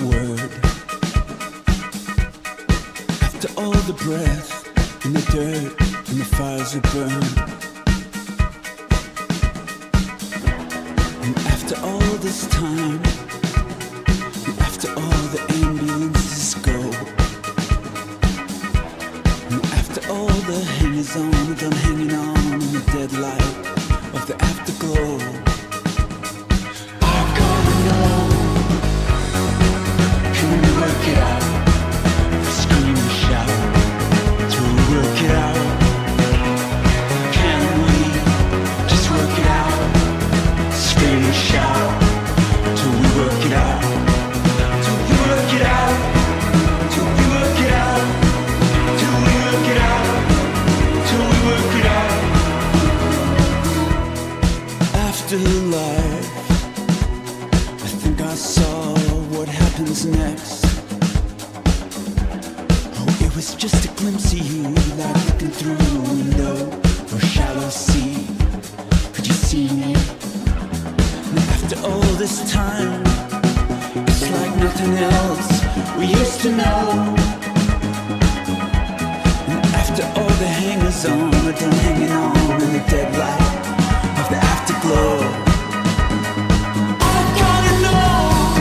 word. After all the breath and the dirt and the fires we burn, and after all this time, and after all the ambulances go, and after all the hangers on done hanging on in the dead light of the afterglow, I gotta know, can we work it out? Scream and shout till we work it out. Can we just work it out? Scream and shout till we work it out. Till we work it out. Till we work it out. Till we work it out. Till we work it out. Afterlife, I think I saw what happens next. Oh, it was just a glimpse of you, like looking through a window or a shallow sea. Could you see me? And after all this time, it's like nothing else we used to know. And after all the hangers on are done hanging on in the dead light of the afterglow, I gotta know,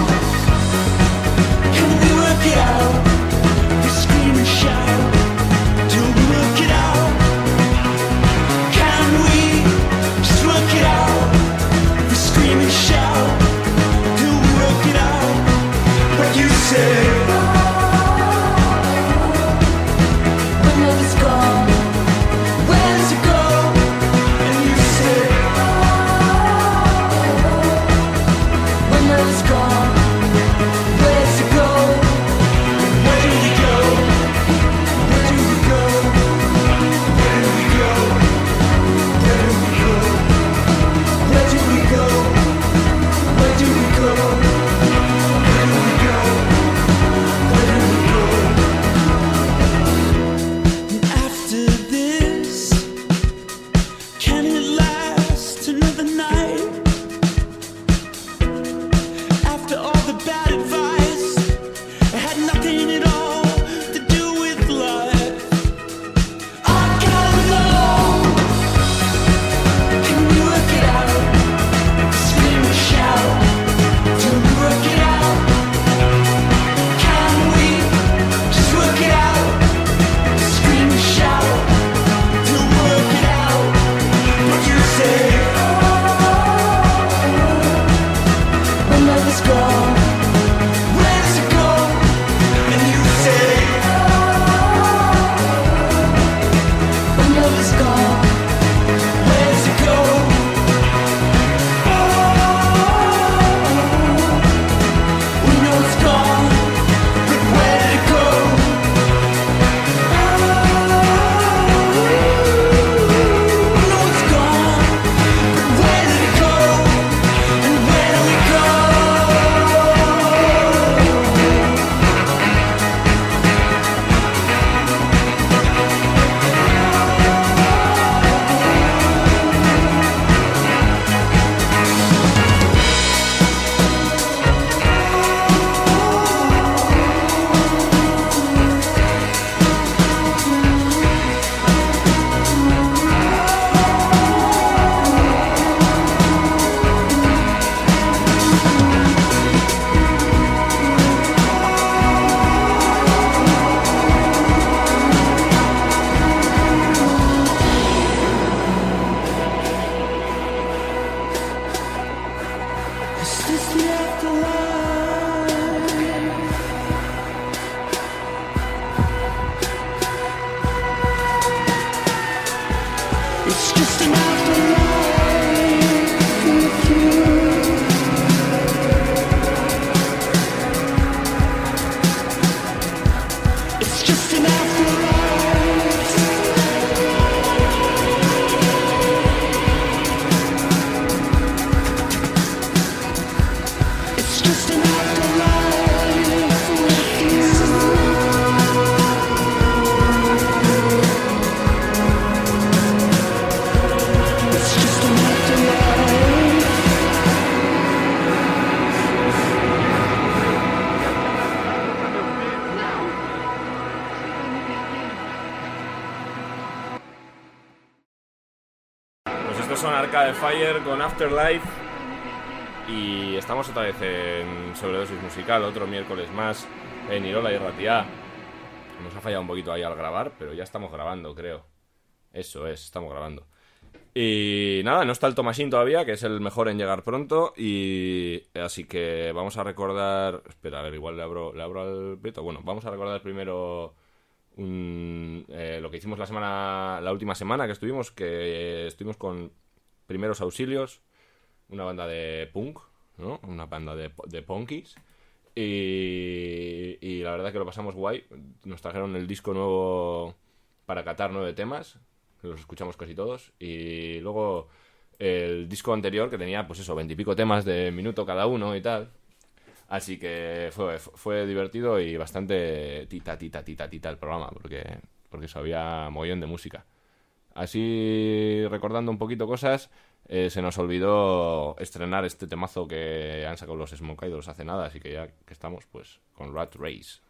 can we work it out? We scream and shout till we work it out. Can we just work it out? We scream and shout till we work it out. But you say, when love is gone, where does it go? And you say, when love is gone, where does it go? Where do we go? Where do we go? Where do we go? Where do we go? Where do we go? Where do we go? Where do we go? son Arcade Fire con Afterlife. Y estamos otra vez en Sobredosis Musical, otro miércoles más en Irola y Ratia. Nos ha fallado un poquito ahí al grabar, pero ya estamos grabando, creo. Eso es, estamos grabando. Y nada, no está el Tomasín todavía, que es el mejor en llegar pronto. Y así que vamos a recordar... Espera, a ver, igual le abro al Beto. Bueno, vamos a recordar primero lo que hicimos la última semana que estuvimos con Primeros Auxilios, una banda de punk, ¿no? Una banda de punkies. Y la verdad que lo pasamos guay. Nos trajeron el disco nuevo para catar, 9 temas. Los escuchamos casi todos. Y luego el disco anterior, que tenía, pues eso, 20 y pico temas de minuto cada uno y tal. Así que fue divertido y bastante tita el programa, porque sabía mogollón de música. Así, recordando un poquito cosas, se nos olvidó estrenar este temazo que han sacado los Smoke Idols hace nada, así que ya que estamos, pues, con Rat Race.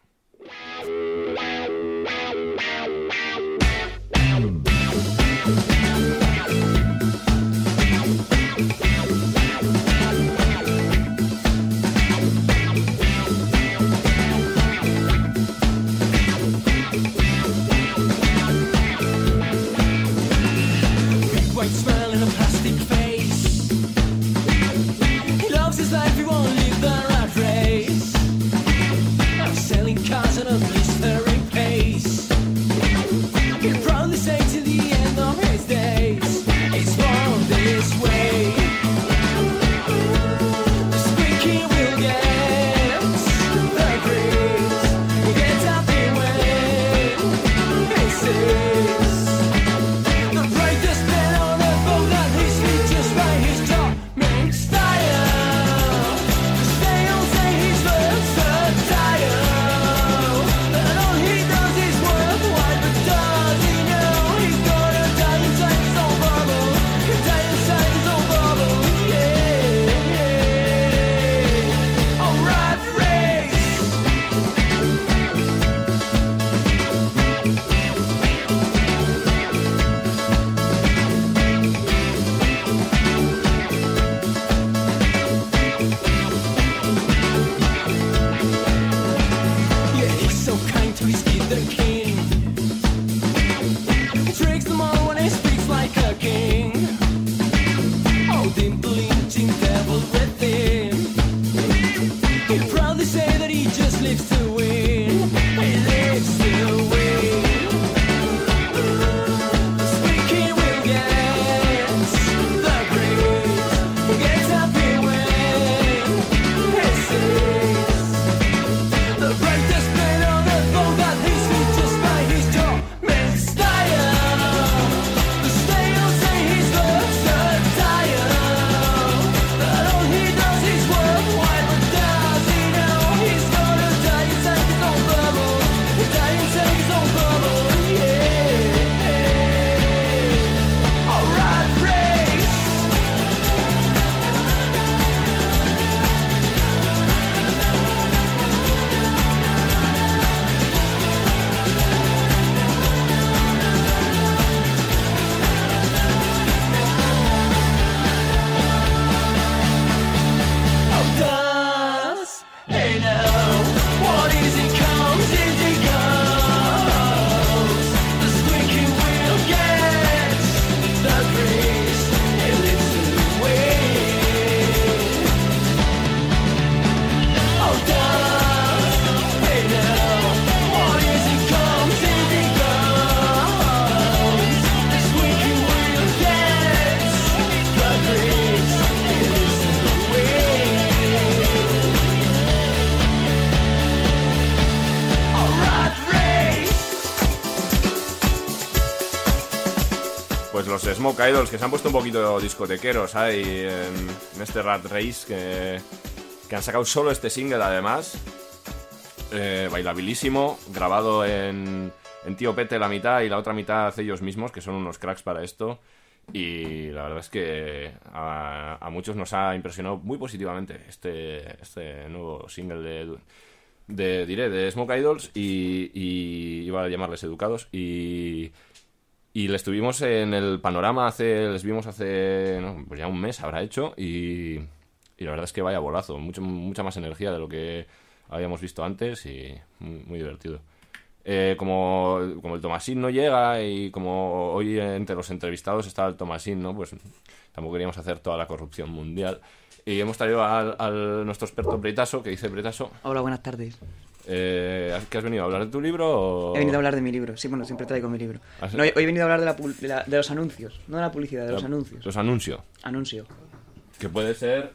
White smile and a plastic face. He loves his life, he won't leave the rat race. I'm selling cars at a blistering pace. He'll probably say to the end of his days, it's born this way. The squeaky will get the grease. We'll get up and win. He says the brightest man on earth, oh, that he sleeps just by his job makes style. They all say he's versatile, and all he does is worthwhile. But does he know he's gonna die inside his own bubble? Die inside his own bubble, yeah, yeah. Oh, rat race. Yeah, he's so kind to his kid, the king. Tricks them all when he speaks like a king. Oh, dimple-inching devil within. He'll proudly say that he just lives to win. He lives to win. The squeaky will get the breeze. We'll get up and win. He says the brightest man on earth, oh, that he sleeps just by his job makes style. The snails say he's versatile, that all he does is worthwhile. But does he know he's gonna die inside his own bubble? Die inside his own bubble, yeah. Oh, rat race. Oh, does he know what is he comes, is he goes? The squeaky wheel gets the grease. He lives to win. Oh, does he know what is he comes, is he goes? The squeaky wheel gets the grease. He lives to win. Oh, rat race. Pues los Smoke Idols, que se han puesto un poquito discotequeros ahí en este Rat Race, que han sacado solo este single además, bailabilísimo, grabado en Tío Pete la mitad y la otra mitad ellos mismos, que son unos cracks para esto. Y la verdad es que a muchos nos ha impresionado muy positivamente este nuevo single de Smoke Idols, y iba a llamarles Educados, y Y les tuvimos en el panorama les vimos hace, no, pues ya un mes habrá hecho, y la verdad es que vaya bolazo, mucha más energía de lo que habíamos visto antes y muy divertido. Como el Tomasín no llega y como hoy entre los entrevistados está el Tomasín, ¿no? Pues tampoco queríamos hacer toda la corrupción mundial. Y hemos traído al nuestro experto Bretaso, que dice Bretaso. Hola, buenas tardes. ¿Qué has venido a hablar de tu libro? O... He venido a hablar de mi libro. Sí, bueno, siempre traigo mi libro. ¿Ah, sí? No, hoy he venido a hablar de los anuncios. No de la publicidad, de los anuncios. Los anuncios. Anuncio. Que puede ser...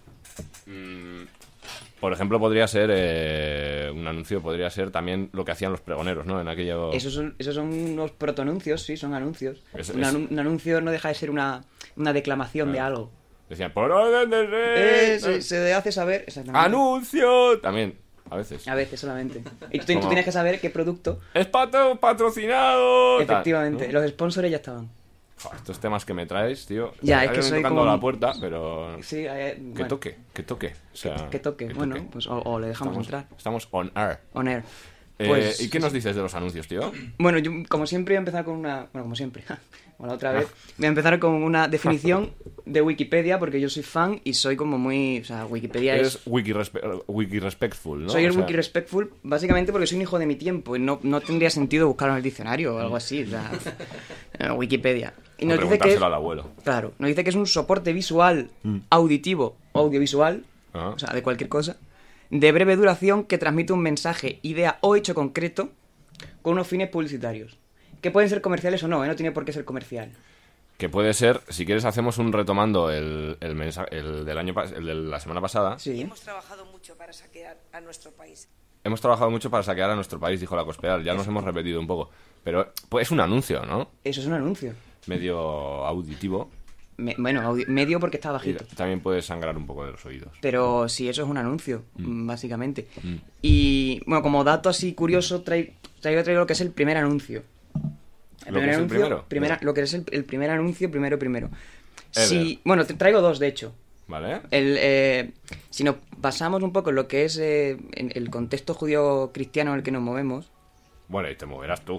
por ejemplo, podría ser... un anuncio podría ser también lo que hacían los pregoneros, ¿no? En aquello... Esos son unos protoanuncios, sí, son anuncios. Un anuncio no deja de ser una declamación de algo. Decían, por orden del rey... Se hace saber... Exactamente. ¡Anuncio! También, a veces. A veces solamente. Y tú tienes que saber qué producto... ¡Es patrocinado! Efectivamente, ¿no? Los sponsors ya estaban. Joder, estos temas que me traes, tío. Ya, es que soy tocando como... la puerta, pero... Sí, bueno. Que toque. O sea, que toque. Bueno, toque. pues o le dejamos entrar. Estamos on air. On air. Pues, ¿Y qué nos dices de los anuncios, tío? Bueno, yo como siempre voy a empezar con una... Bueno, como siempre, como la otra vez. Voy a empezar con una definición de Wikipedia, porque yo soy fan y soy como muy... O sea, Wikipedia es... wiki-respectful, ¿no? Soy el wiki-respectful básicamente porque soy un hijo de mi tiempo y no tendría sentido buscarlo en el diccionario o algo así. O sea, Wikipedia. Y nos dice que es, al abuelo. Claro, nos dice que es un soporte visual, auditivo o audiovisual, o sea, de cualquier cosa, de breve duración que transmite un mensaje, idea o hecho concreto con unos fines publicitarios. Que pueden ser comerciales o no, no tiene por qué ser comercial. Que puede ser, si quieres hacemos un retomando el del año el de la semana pasada. Sí. Hemos trabajado mucho para saquear a nuestro país. Hemos trabajado mucho para saquear a nuestro país, dijo la Cospedal. Ya nos hemos repetido un poco. Pero pues, es un anuncio, ¿no? Eso es un anuncio. Medio auditivo. Medio porque está bajito. Y también puede sangrar un poco de los oídos. Pero sí, eso es un anuncio, básicamente. Y, bueno, como dato así curioso, traigo lo que es el primer anuncio. ¿Lo que es el primero? Lo que es el primer anuncio, primero. Sí, bueno, te traigo dos, de hecho. Vale. Si nos basamos un poco en lo que es en el contexto judío-cristiano en el que nos movemos... Bueno, y te moverás tú.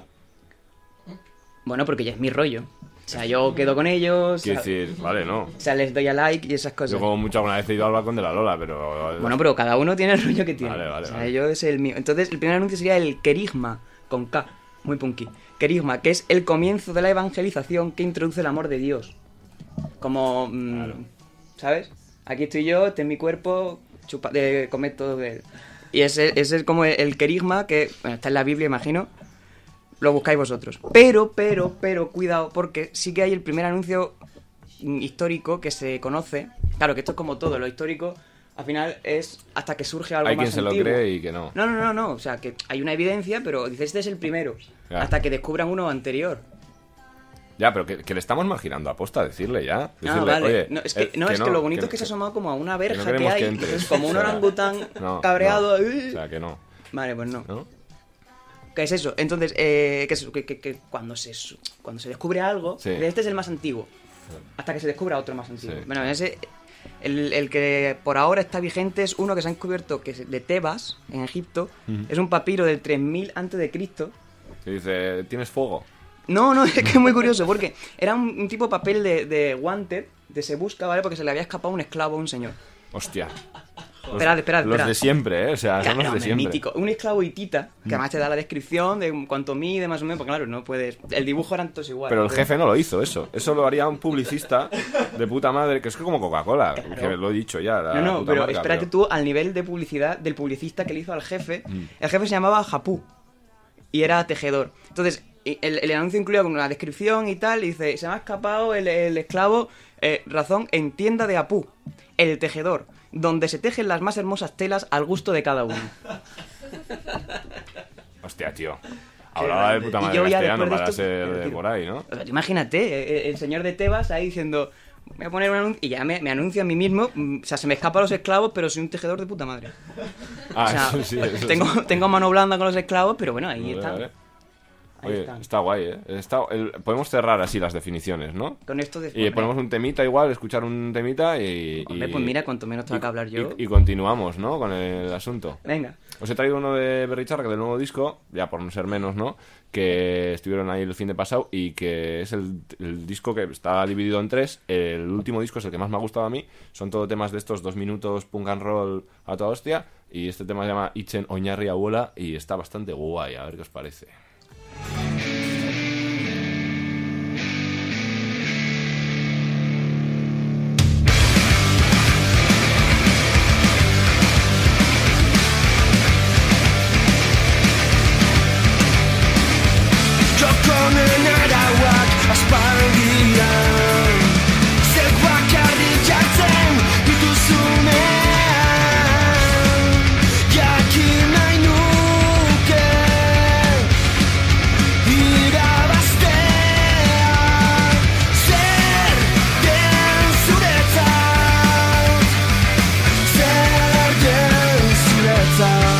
Bueno, porque ya es mi rollo. O sea, yo quedo con ellos... Quiero decir, vale, no. O sea, les doy a like y esas cosas. Yo como mucho alguna vez he ido al balcón de la Lola, pero... Bueno, pero cada uno tiene el rollo que tiene. Vale. O sea, yo es el mío. Entonces, el primer anuncio sería el querigma, con K, muy punky. Querigma, que es el comienzo de la evangelización que introduce el amor de Dios. Como... Claro. ¿Sabes? Aquí estoy yo, este es mi cuerpo, comed todo de él. Y ese es como el querigma que... Bueno, está en la Biblia, imagino. Lo buscáis vosotros. Pero, cuidado, porque sí que hay el primer anuncio histórico que se conoce. Claro, que esto es como todo, lo histórico al final es hasta que surge algo hay más quien antiguo. Se lo cree y que no. No, o sea, que hay una evidencia, pero dices, este es el primero. Claro. Hasta que descubran uno anterior. Ya, pero que le estamos marginando a posta, decirle ya. Decirle, Vale. Oye, No, es que lo bonito es que se ha asomado como a una verja que hay. Entres. Como un O sea, orangután no, cabreado. No. O sea, que no. Vale, pues no. ¿No? ¿Qué es eso? Entonces, que cuando se descubre algo, Sí. este es el más antiguo. Hasta que se descubra otro más antiguo. Sí. Bueno, ese, el que por ahora está vigente es uno que se ha descubierto que es de Tebas, en Egipto. Es un papiro del 3000 a.C. Que dice, ¿tienes fuego? No, es que es muy curioso, porque era un tipo de papel de wanted, de se busca, ¿vale? Porque se le había escapado un esclavo a un señor. Hostia. Esperad. Los de siempre, ¿eh? O sea, son los de Hombre, siempre. mítico. Un esclavo hitita, que además te da la descripción de cuánto mide, más o menos, porque claro, no puedes... El dibujo eran todos iguales. Pero el jefe no lo hizo eso. Eso lo haría un publicista de puta madre, que es como Coca-Cola, que lo he dicho ya. No, puta pero marca, espérate tú al nivel de publicidad del publicista que le hizo al jefe. El jefe se llamaba Japú y era tejedor. Entonces, el anuncio incluía una descripción y tal, y dice, se me ha escapado el esclavo, razón, en tienda de Apú, el tejedor, donde se tejen las más hermosas telas al gusto de cada uno. Hostia, tío. Hablaba de puta madre castellano para ser de por ahí, ¿no? O sea, imagínate, el señor de Tebas ahí diciendo, voy a poner un anuncio, y ya me anuncio a mí mismo, o sea, se me escapan los esclavos, pero soy un tejedor de puta madre. Ah, O sea, eso sí. tengo mano blanda con los esclavos, pero bueno, ahí está. Vale. Ahí Oye, están. está guay, ¿eh? Podemos cerrar así las definiciones, ¿no? Con esto de... Y ponemos un temita igual, escuchar un temita Hombre, pues mira, cuanto menos tengo que hablar yo. Y continuamos, ¿no? Con el asunto. Venga. Os he traído uno de Berricharrac, del nuevo disco, ya por no ser menos, ¿no? Que estuvieron ahí el fin de pasado y que es el disco que está dividido en 3. El último disco es el que más me ha gustado a mí. Son todo temas de estos 2 minutos, punk and roll a toda hostia. Y este tema se llama Itzen Oñarri Abuela y está bastante guay, a ver qué os parece. Jokonen arauak aspaldian Zer bakarrik jartzen dituzunean Jakin nahi nuke irabaztea Zer den zuretzat Zer den zuretzat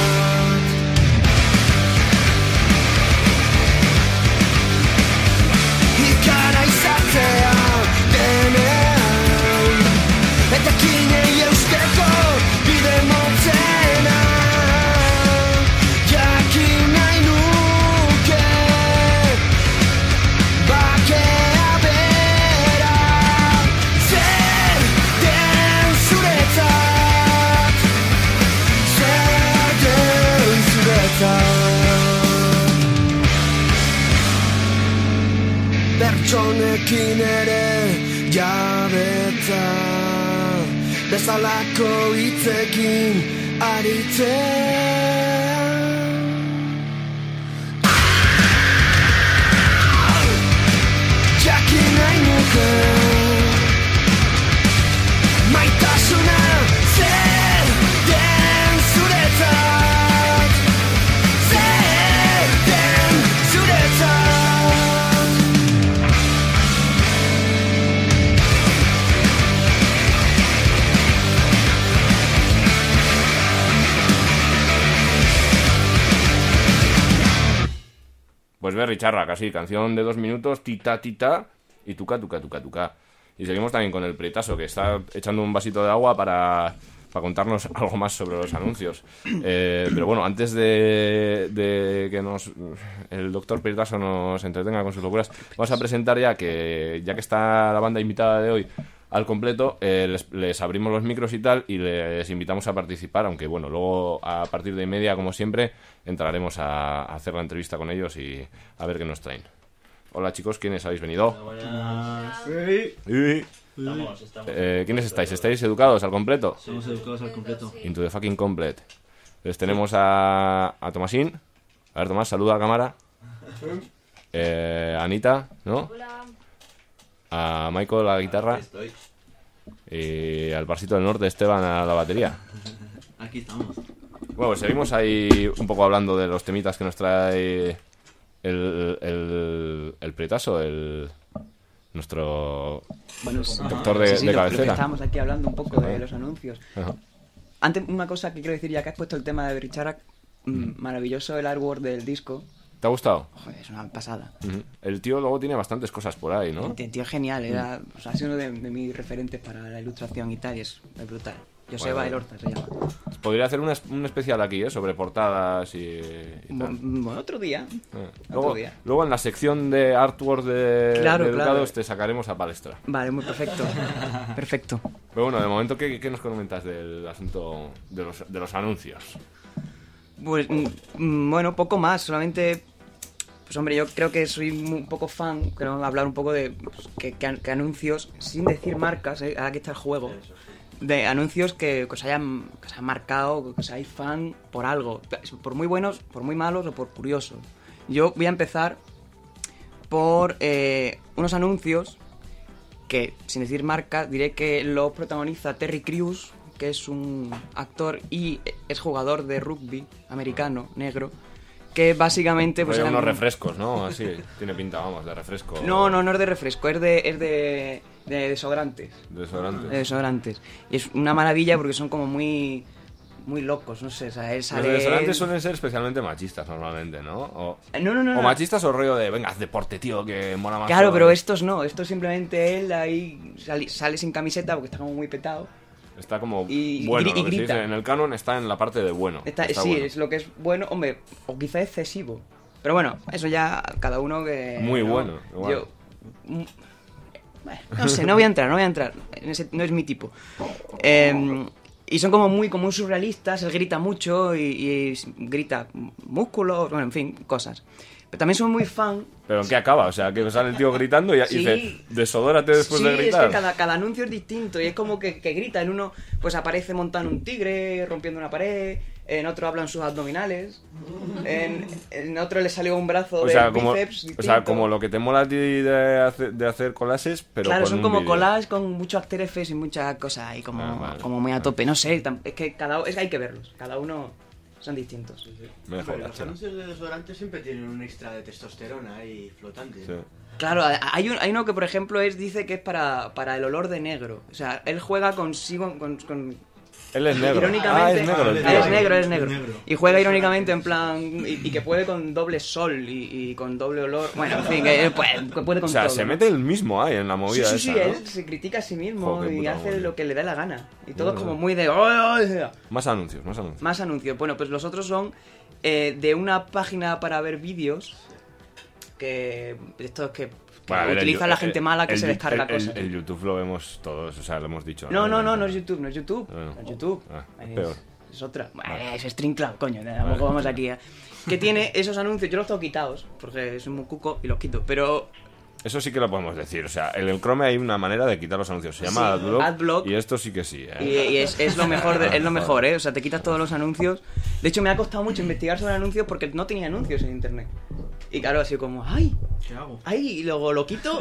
Ikara izatea denean Eta kinei eusteko bide motzena Jakin nahi nuke bakea bera Zer den zuretzat Zer den zuretzat Pertsonekin ere jabetza Bezalako hitzekin aritzea Jakin nahi nuke Maitasuna zer den zuretzat Zer den zuretzat Pues Berricharrac, así, canción de 2 minutos, tita, tita, y tuca, tuca, tuca, tuca. Y seguimos también con el Prietazo, que está echando un vasito de agua para contarnos algo más sobre los anuncios. Pero bueno, antes de que el doctor Prietazo nos entretenga con sus locuras, vamos a presentar ya que está la banda invitada de hoy al completo, les abrimos los micros y tal, y les invitamos a participar, aunque bueno, luego a partir de 1:30, como siempre, entraremos a hacer la entrevista con ellos y a ver qué nos traen. Hola chicos, ¿quiénes habéis venido? Buenas. Sí. Estamos. ¿Quiénes estáis? ¿Estáis educados al completo? Somos educados al completo. Into the fucking complete. Entonces tenemos a Tomasín. A ver, Tomás, saluda a la cámara. Anita, ¿no? A Michael a la guitarra. Estoy. Y al Parsito del Norte, Esteban, a la batería. Aquí estamos. Bueno, pues seguimos ahí un poco hablando de los temitas que nos trae el Prietazo, nuestro doctor de Lo que cabecera. estábamos aquí hablando un poco de los anuncios. Ajá. Antes, una cosa que quiero decir, ya que has puesto el tema de Berricharrac, maravilloso el artwork del disco. ¿Te ha gustado? Joder, es una pasada. Ujú. El tío luego tiene bastantes cosas por ahí, ¿no? El tío es genial, ha sido uno de mis referentes para la ilustración y tal, y es brutal. Joseba Bueno. Elorza se llama. Podría hacer un especial aquí, sobre portadas y tal. Bueno, otro día. Luego, Otro día. luego en la sección de artwork de Claro, Educados claro. te sacaremos a palestra. Vale, muy perfecto. Perfecto. Pero bueno, de momento, ¿qué nos comentas del asunto de los anuncios? Pues, bueno, poco más, solamente... Pues hombre, yo creo que soy un poco fan, quiero hablar un poco de pues, que anuncios, sin decir marcas, aquí está el juego, de anuncios que os hayan marcado, que os hayáis fan por algo, por muy buenos, por muy malos o por curiosos. Yo voy a empezar por unos anuncios que, sin decir marcas, diré que los protagoniza Terry Crews, que es un actor y es jugador de rugby americano, negro, que básicamente... pues Pues eran- unos refrescos, ¿no? Así, tiene pinta, vamos, de refresco. No es de refresco, es de desodorantes. Desodorante. De desodorantes. Y es una maravilla porque son como muy muy locos, no sé, o sea, él Los sale... venezolanos suelen ser especialmente machistas normalmente, ¿no? O No. machistas o rollo de, venga, haz deporte, tío, que mola más. Claro, todo. pero estos no, estos simplemente él ahí sale sin camiseta porque está como muy petado. Está como y bueno, lo que se grita. dice en el canon está en la parte de bueno. Está Sí, bueno. es lo que es bueno, hombre, o quizá excesivo. Pero bueno, eso ya cada uno que... Muy ¿no? bueno, igual. Yo... Bueno, no sé, no voy a entrar. No es mi tipo. Y son como muy surrealistas, él grita mucho y grita músculos, bueno, en fin, cosas. Pero también son muy fan. ¿Pero en qué acaba? O sea, que sale el tío gritando y Sí. dice, desodórate después de Sí, gritar. es que cada anuncio es distinto y es como que grita. En uno pues aparece montando un tigre, rompiendo una pared, en otro hablan sus abdominales, en otro le salió un brazo O de sea, como, bíceps o sea, distinto. como lo que te mola a ti de hacer collages, pero Claro, con son un como vídeo. collages con muchos After Effects y muchas cosas ahí como, Vale. como muy a tope. No sé, es que es que hay que verlos. Cada uno son distintos. Me dejó Pero la los chela. anuncios de desodorante siempre tienen un extra de testosterona ahí flotante. Sí. Claro, hay uno que por ejemplo dice que es para el olor de negro. O sea, él juega consigo con Él es negro. irónicamente, es negro. el tío. es negro. negro. Y juega irónicamente en plan y que puede con doble sol y con doble olor. Bueno, en fin, que puede con O sea, todo. se ¿no? mete él mismo ahí en la Sí, movida sí, sí, esa, ¿no? él se critica a sí mismo Jo, qué y puta hace madre. lo que le da la gana. Y todo es Bueno. como muy de... "Oh". Más anuncios. Más anuncios. Bueno, pues los otros son de una página para ver vídeos que... Estos que Bueno, a ver, utiliza la gente mala que se descarga cosas. El YouTube lo vemos todos, o sea, lo hemos dicho. No es YouTube, no es YouTube. Ah, no. No es YouTube. Es peor. Es otra. Es StreamCloud, coño. Tampoco vamos aquí a... Que tiene esos anuncios, yo los tengo quitados, porque soy muy cuco y los quito, pero... Eso sí que lo podemos decir, o sea, en el Chrome hay una manera de quitar los anuncios, se llama Sí, Adblock, Adblock. y esto sí que sí, Y es lo mejor, es lo mejor, ¿eh? O sea, te quitas todos los anuncios. De hecho, me ha costado mucho investigar sobre anuncios porque no tenía anuncios en internet. Y claro, así como, ¡ay! ¿Qué hago? ¡Ay! Y luego lo quito.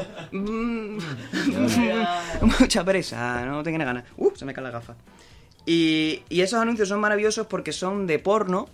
Mucha presa, no tengo ganas. Se me cae la gafa. Y esos anuncios son maravillosos porque son de porno.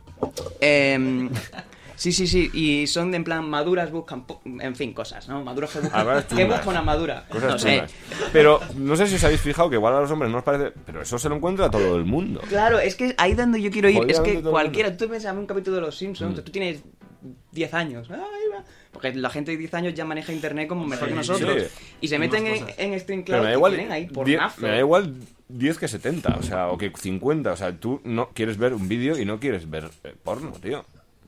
Sí, y son de en plan maduras buscan, en fin, cosas, ¿no? Maduras que buscan, Además, ¿qué chungas. busca una madura? Cosas No sé. chulas. Pero no sé si os habéis fijado que igual a los hombres no os parece, pero eso se lo encuentra todo el mundo. Claro, es que ahí donde yo quiero ir, es Jodidamente que todo el cualquiera, tú piensas en un capítulo de Los Simpsons, Mm. tú tienes 10 años, ¡ay, va! Porque la gente de 10 años ya maneja internet como mejor Sí, que nosotros, sí. y se Y meten más en, cosas. en Stream Pero Cloud me da y igual, tienen ahí 10, pornazo. me da igual 10 que 70, o sea, o que 50, o sea, tú no quieres ver un vídeo y no quieres ver porno, tío.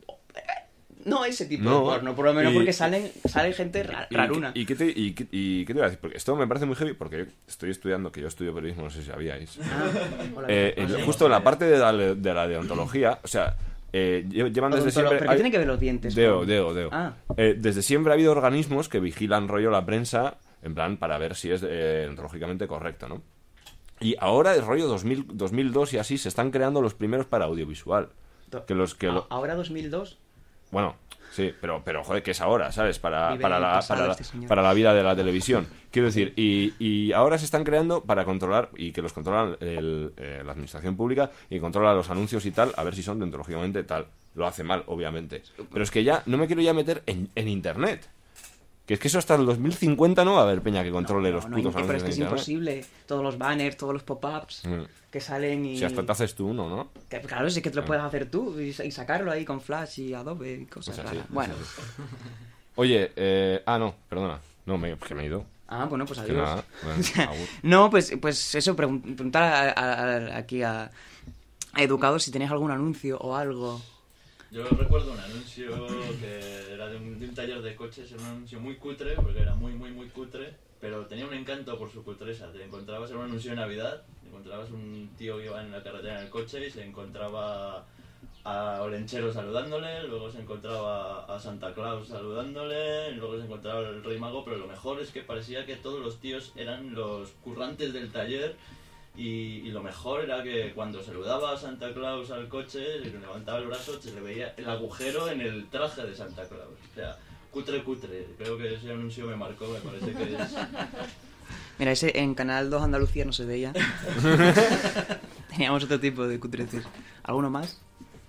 No ese tipo No, de porno, por lo menos y- porque sale gente raruna. ¿Y qué te iba a decir? Porque esto me parece muy heavy porque yo estoy estudiando, que yo estudio periodismo, no sé si sabíais. Hola. Justo en la parte de la deontología, o sea, llevan desde siempre... ¿Pero qué tiene que ver los dientes? Deo. Ah. Desde siempre ha habido organismos que vigilan rollo la prensa, en plan, para ver si es deontológicamente correcto, ¿no? Y ahora, el rollo 2002 y así, se están creando los primeros para audiovisual. Ahora 2002. Bueno, sí, pero joder, que es ahora, ¿sabes? Para Vive en el la pasado este señor. para la vida de la televisión. Quiero decir, y ahora se están creando para controlar, y que los controlan la administración pública, y controla los anuncios y tal, a ver si son deontológicamente tal. Lo hace mal, obviamente. Pero es que ya no me quiero ya meter en internet. Que es que eso hasta el 2050 no va a haber peña que controle los putos pero anuncios es que es en internet. imposible. Todos los banners, todos los pop-ups Mm. que salen y... Si hasta te haces tú uno, ¿no? Que, claro, sí que te lo puedes hacer tú y sacarlo ahí con Flash y Adobe y cosas Es así, raras. es Bueno. Oye, no, perdona. No, que me he ido. Bueno, pues Que adiós. nada, bueno, agur. No, pues eso, preguntar aquí a educados si tenéis algún anuncio o algo. Yo recuerdo un anuncio que era de un taller de coches, era un anuncio muy cutre, porque era muy cutre, pero tenía un encanto por su cutresa. Te encontrabas en un anuncio de Navidad, te encontrabas un tío que iba en la carretera en el coche y se encontraba a Olenchero saludándole, luego se encontraba a Santa Claus saludándole, luego se encontraba el Rey Mago, pero lo mejor es que parecía que todos los tíos eran los currantes del taller. Y lo mejor era que cuando saludaba a Santa Claus al coche, levantaba el brazo, se le veía el agujero en el traje de Santa Claus. O sea, cutre. Creo que ese anuncio me marcó, me parece que es... Mira, ese en Canal 2 Andalucía no se veía. Teníamos otro tipo de cutreces. ¿Alguno más?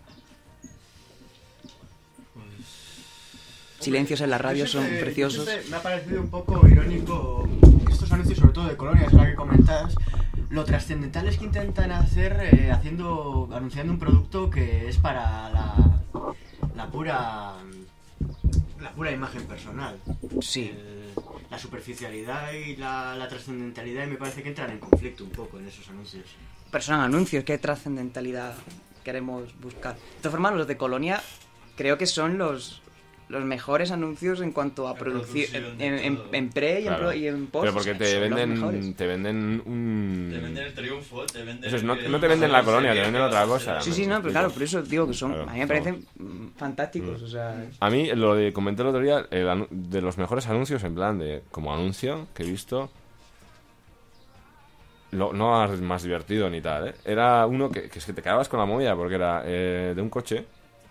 Silencios en la radio son preciosos. Me ha parecido un poco irónico estos anuncios, sobre todo de colonias, ahora que comentas, Lo trascendental es que intentan hacer anunciando un producto que es para la pura imagen personal. Sí. La superficialidad y la trascendentalidad me parece que entran en conflicto un poco en esos anuncios. Pero son anuncios, ¿qué trascendentalidad queremos buscar? De todas formas, los de Colonia creo que son los mejores anuncios en cuanto a producción, en pre y, Claro. y en post. Pero porque te son los venden mejores. Te venden el triunfo, te venden... Eso es, no que te venden la colonia, te sería venden que otra vas a cosa. ser- Sí, no, pero claro, por eso digo que son, Claro, a mí me parecen fantásticos, o sea... A mí, lo de comenté el otro día, de los mejores anuncios, en plan de como anuncio que he visto, no más divertido ni tal, ¿eh? Era uno que es que te quedabas con la movida, porque era de un coche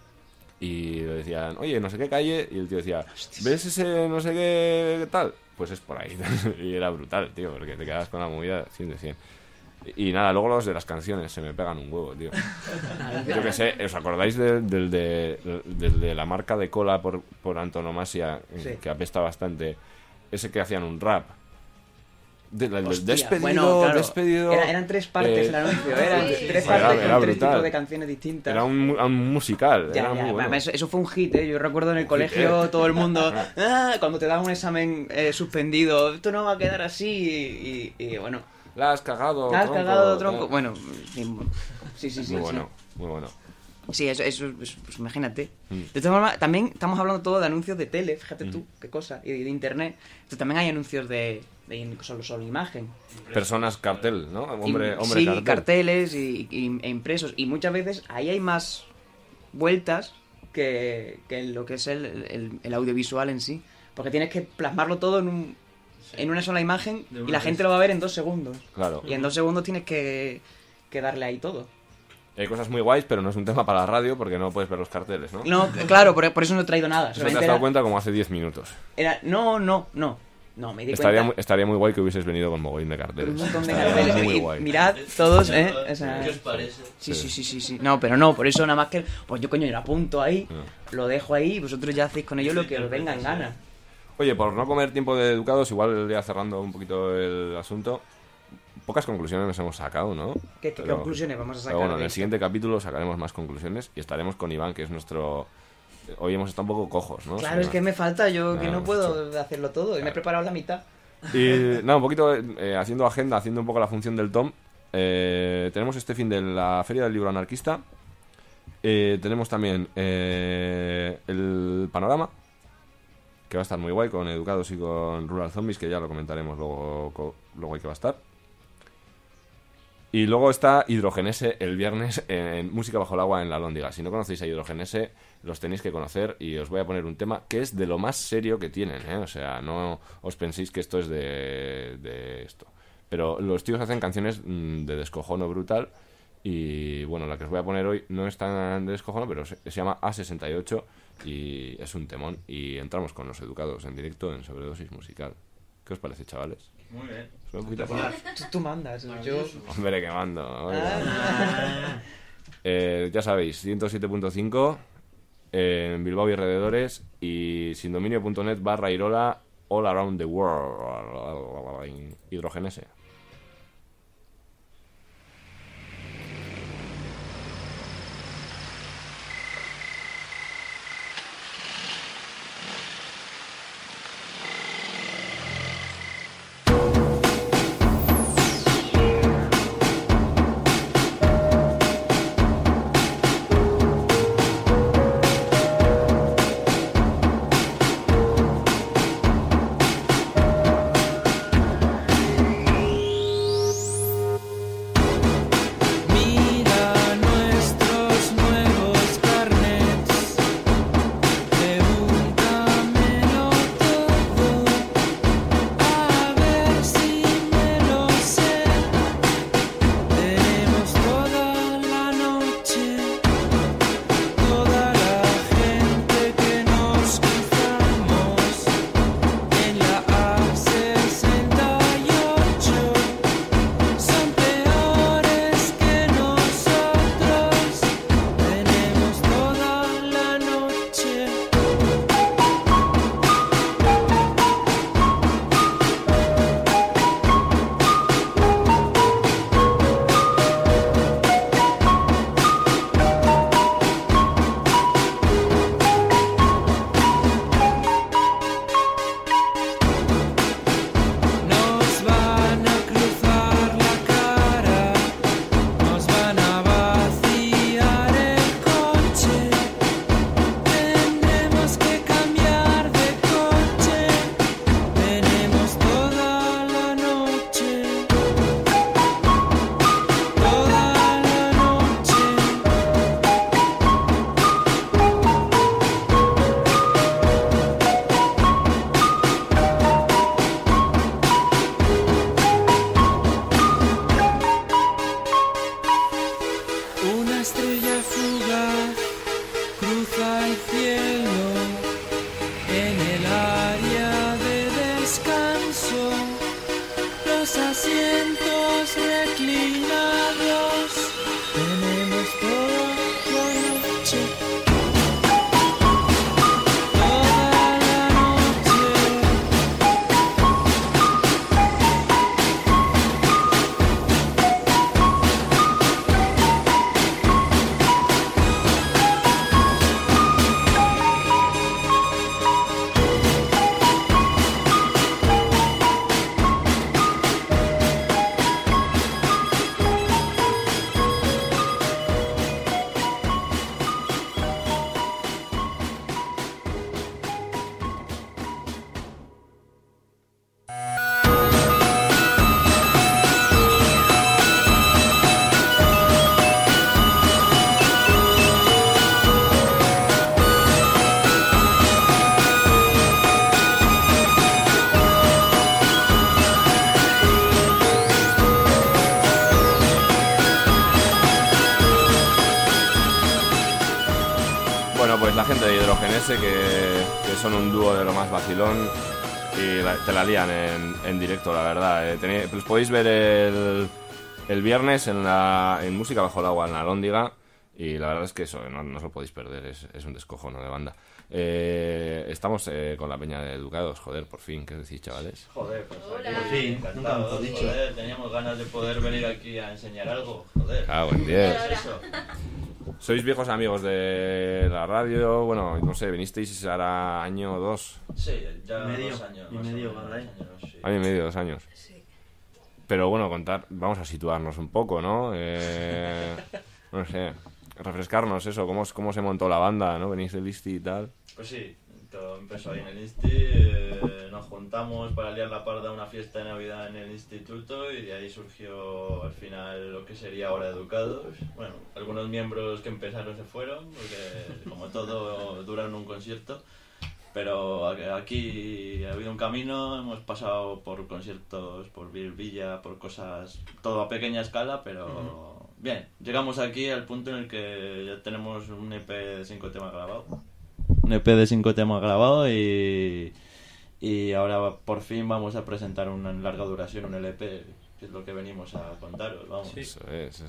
y le decían, oye, no sé qué calle, y el tío decía, ¿ves ese no sé qué tal? Pues es por ahí. Y era brutal, tío, porque te quedabas con la movida 100 de 100. Y nada, luego los de las canciones se me pegan un huevo, tío. Yo que sé, ¿os acordáis del de la marca de cola por antonomasia, Sí. que apesta bastante? Ese que hacían un rap. Hostia, Despedido, bueno, claro, despedido. eran 3 partes el anuncio, eran sí, 3 sí. partes Era con 3 brutal. tipos de canciones distintas. Era un musical. Ya, era ya, muy bueno. eso fue un hit, ¿eh? Yo recuerdo en el colegio todo el mundo, cuando te daban un examen suspendido, esto no va a quedar así y bueno, La has cagado, has tronco, cagado, tronco. tal. Bueno, sí. Muy bueno, muy bueno. Sí, eso pues imagínate. Mm. De todas formas, también estamos hablando todo de anuncios de tele, fíjate tú, qué cosa, y de internet. Entonces, también hay anuncios de solo imagen. Personas cartel, ¿no? Hombre sí, cartel. carteles e impresos. Y muchas veces ahí hay más vueltas que en lo que es el audiovisual en sí. Porque tienes que plasmarlo todo en una sola imagen De y una la vez. gente lo va a ver en 2 segundos. Claro. Y en 2 segundos tienes que darle ahí todo. Hay cosas muy guays, pero no es un tema para la radio porque no puedes ver los carteles, ¿no? No, claro, por eso no he traído nada. Eso te has Solamente dado cuenta como hace 10 minutos. No, me di cuenta. Estaría muy guay que hubieses venido con mogollón de Con carteles. un montón de Estaría carteles. muy Y guay. mirad todos, ¿eh? O sea, ¿Qué os parece? Sí. No, pero no, por eso nada más que... Pues yo, coño, yo lo apunto ahí, Ah. lo dejo ahí y vosotros ya hacéis con ello lo que os venga en gana. Oye, por no comer tiempo de educados, igual ya cerrando un poquito el asunto, pocas conclusiones nos hemos sacado, ¿no? ¿Qué Pero- conclusiones vamos a sacar? Pero bueno, en de el esto? siguiente capítulo sacaremos más conclusiones y estaremos con Iván, que es nuestro... Hoy hemos estado un poco cojos, ¿no? Claro, es que me falta, yo que Claro, no puedo hacerlo todo y me he preparado la mitad. Y nada, un poquito haciendo agenda, haciendo un poco la función del Tom. Tenemos este fin de la Feria del Libro Anarquista. Tenemos también el Panorama, que va a estar muy guay con Educados y con Rural Zombies, que ya lo comentaremos luego hay que va a estar. Y luego está Hidrogenese el viernes en Música Bajo el Agua en La Lóndiga. Si no conocéis a Hidrogenese, los tenéis que conocer y os voy a poner un tema que es de lo más serio que tienen, ¿eh? O sea, no os penséis que esto es de esto. Pero los tíos hacen canciones de descojono brutal y bueno, la que os voy a poner hoy no es tan de descojono, pero se llama A68 y es un temón. Y entramos con los Educados en directo en Sobredosis Musical. ¿Qué os parece, chavales? Muy bien. Suena un poquito raro. Tú mandas, yo... Hombre, que mando. oiga. Ya sabéis, 107.5 en Bilbao y alrededores y sindominio.net/Irola all around the world. Hidrogenese. Thank cruza el cielo en el área de descanso, los asientos reclinados, tenemos toda la noche. La gente de Hidrogenese, que son un dúo de lo más vacilón y te la lían en directo, la verdad. Pues podéis ver el viernes en Música Bajo el Agua, en la Alhóndiga, y la verdad es que eso no os lo podéis perder, es un descojono de banda. Estamos con la peña de Educados, joder, por fin, ¿qué decís, chavales? Joder, pues Por aquí, fin, encantados, nunca dicho. joder, teníamos ganas de poder venir aquí a enseñar algo, joder. Cago en 10. ¿Qué es eso? Sois viejos amigos de la radio, bueno, no sé, vinisteis ahora año o 2. Sí, ya Medio, 2 años. y más o medio, menos, ¿verdad? 2 años, sí. Año y medio, 2 años. Sí. Pero bueno, vamos a situarnos un poco, ¿no? No sé, refrescarnos eso, cómo se montó la banda, ¿no? Venís del ISTI y tal. Pues sí, todo empezó ahí en el ISTI, nos juntamos para liar la parda a una fiesta de Navidad en el instituto y de ahí surgió al final lo que sería ahora Educados. Bueno, algunos miembros que empezaron se fueron, porque como todo duraron un concierto, pero aquí ha habido un camino, hemos pasado por conciertos, por Villa, por cosas, todo a pequeña escala, pero bien, llegamos aquí al punto en el que ya tenemos un EP de 5 temas grabados. Un EP de 5 temas grabados y ahora por fin vamos a presentar una larga duración, un LP, que es lo que venimos a contaros, vamos. Eso es.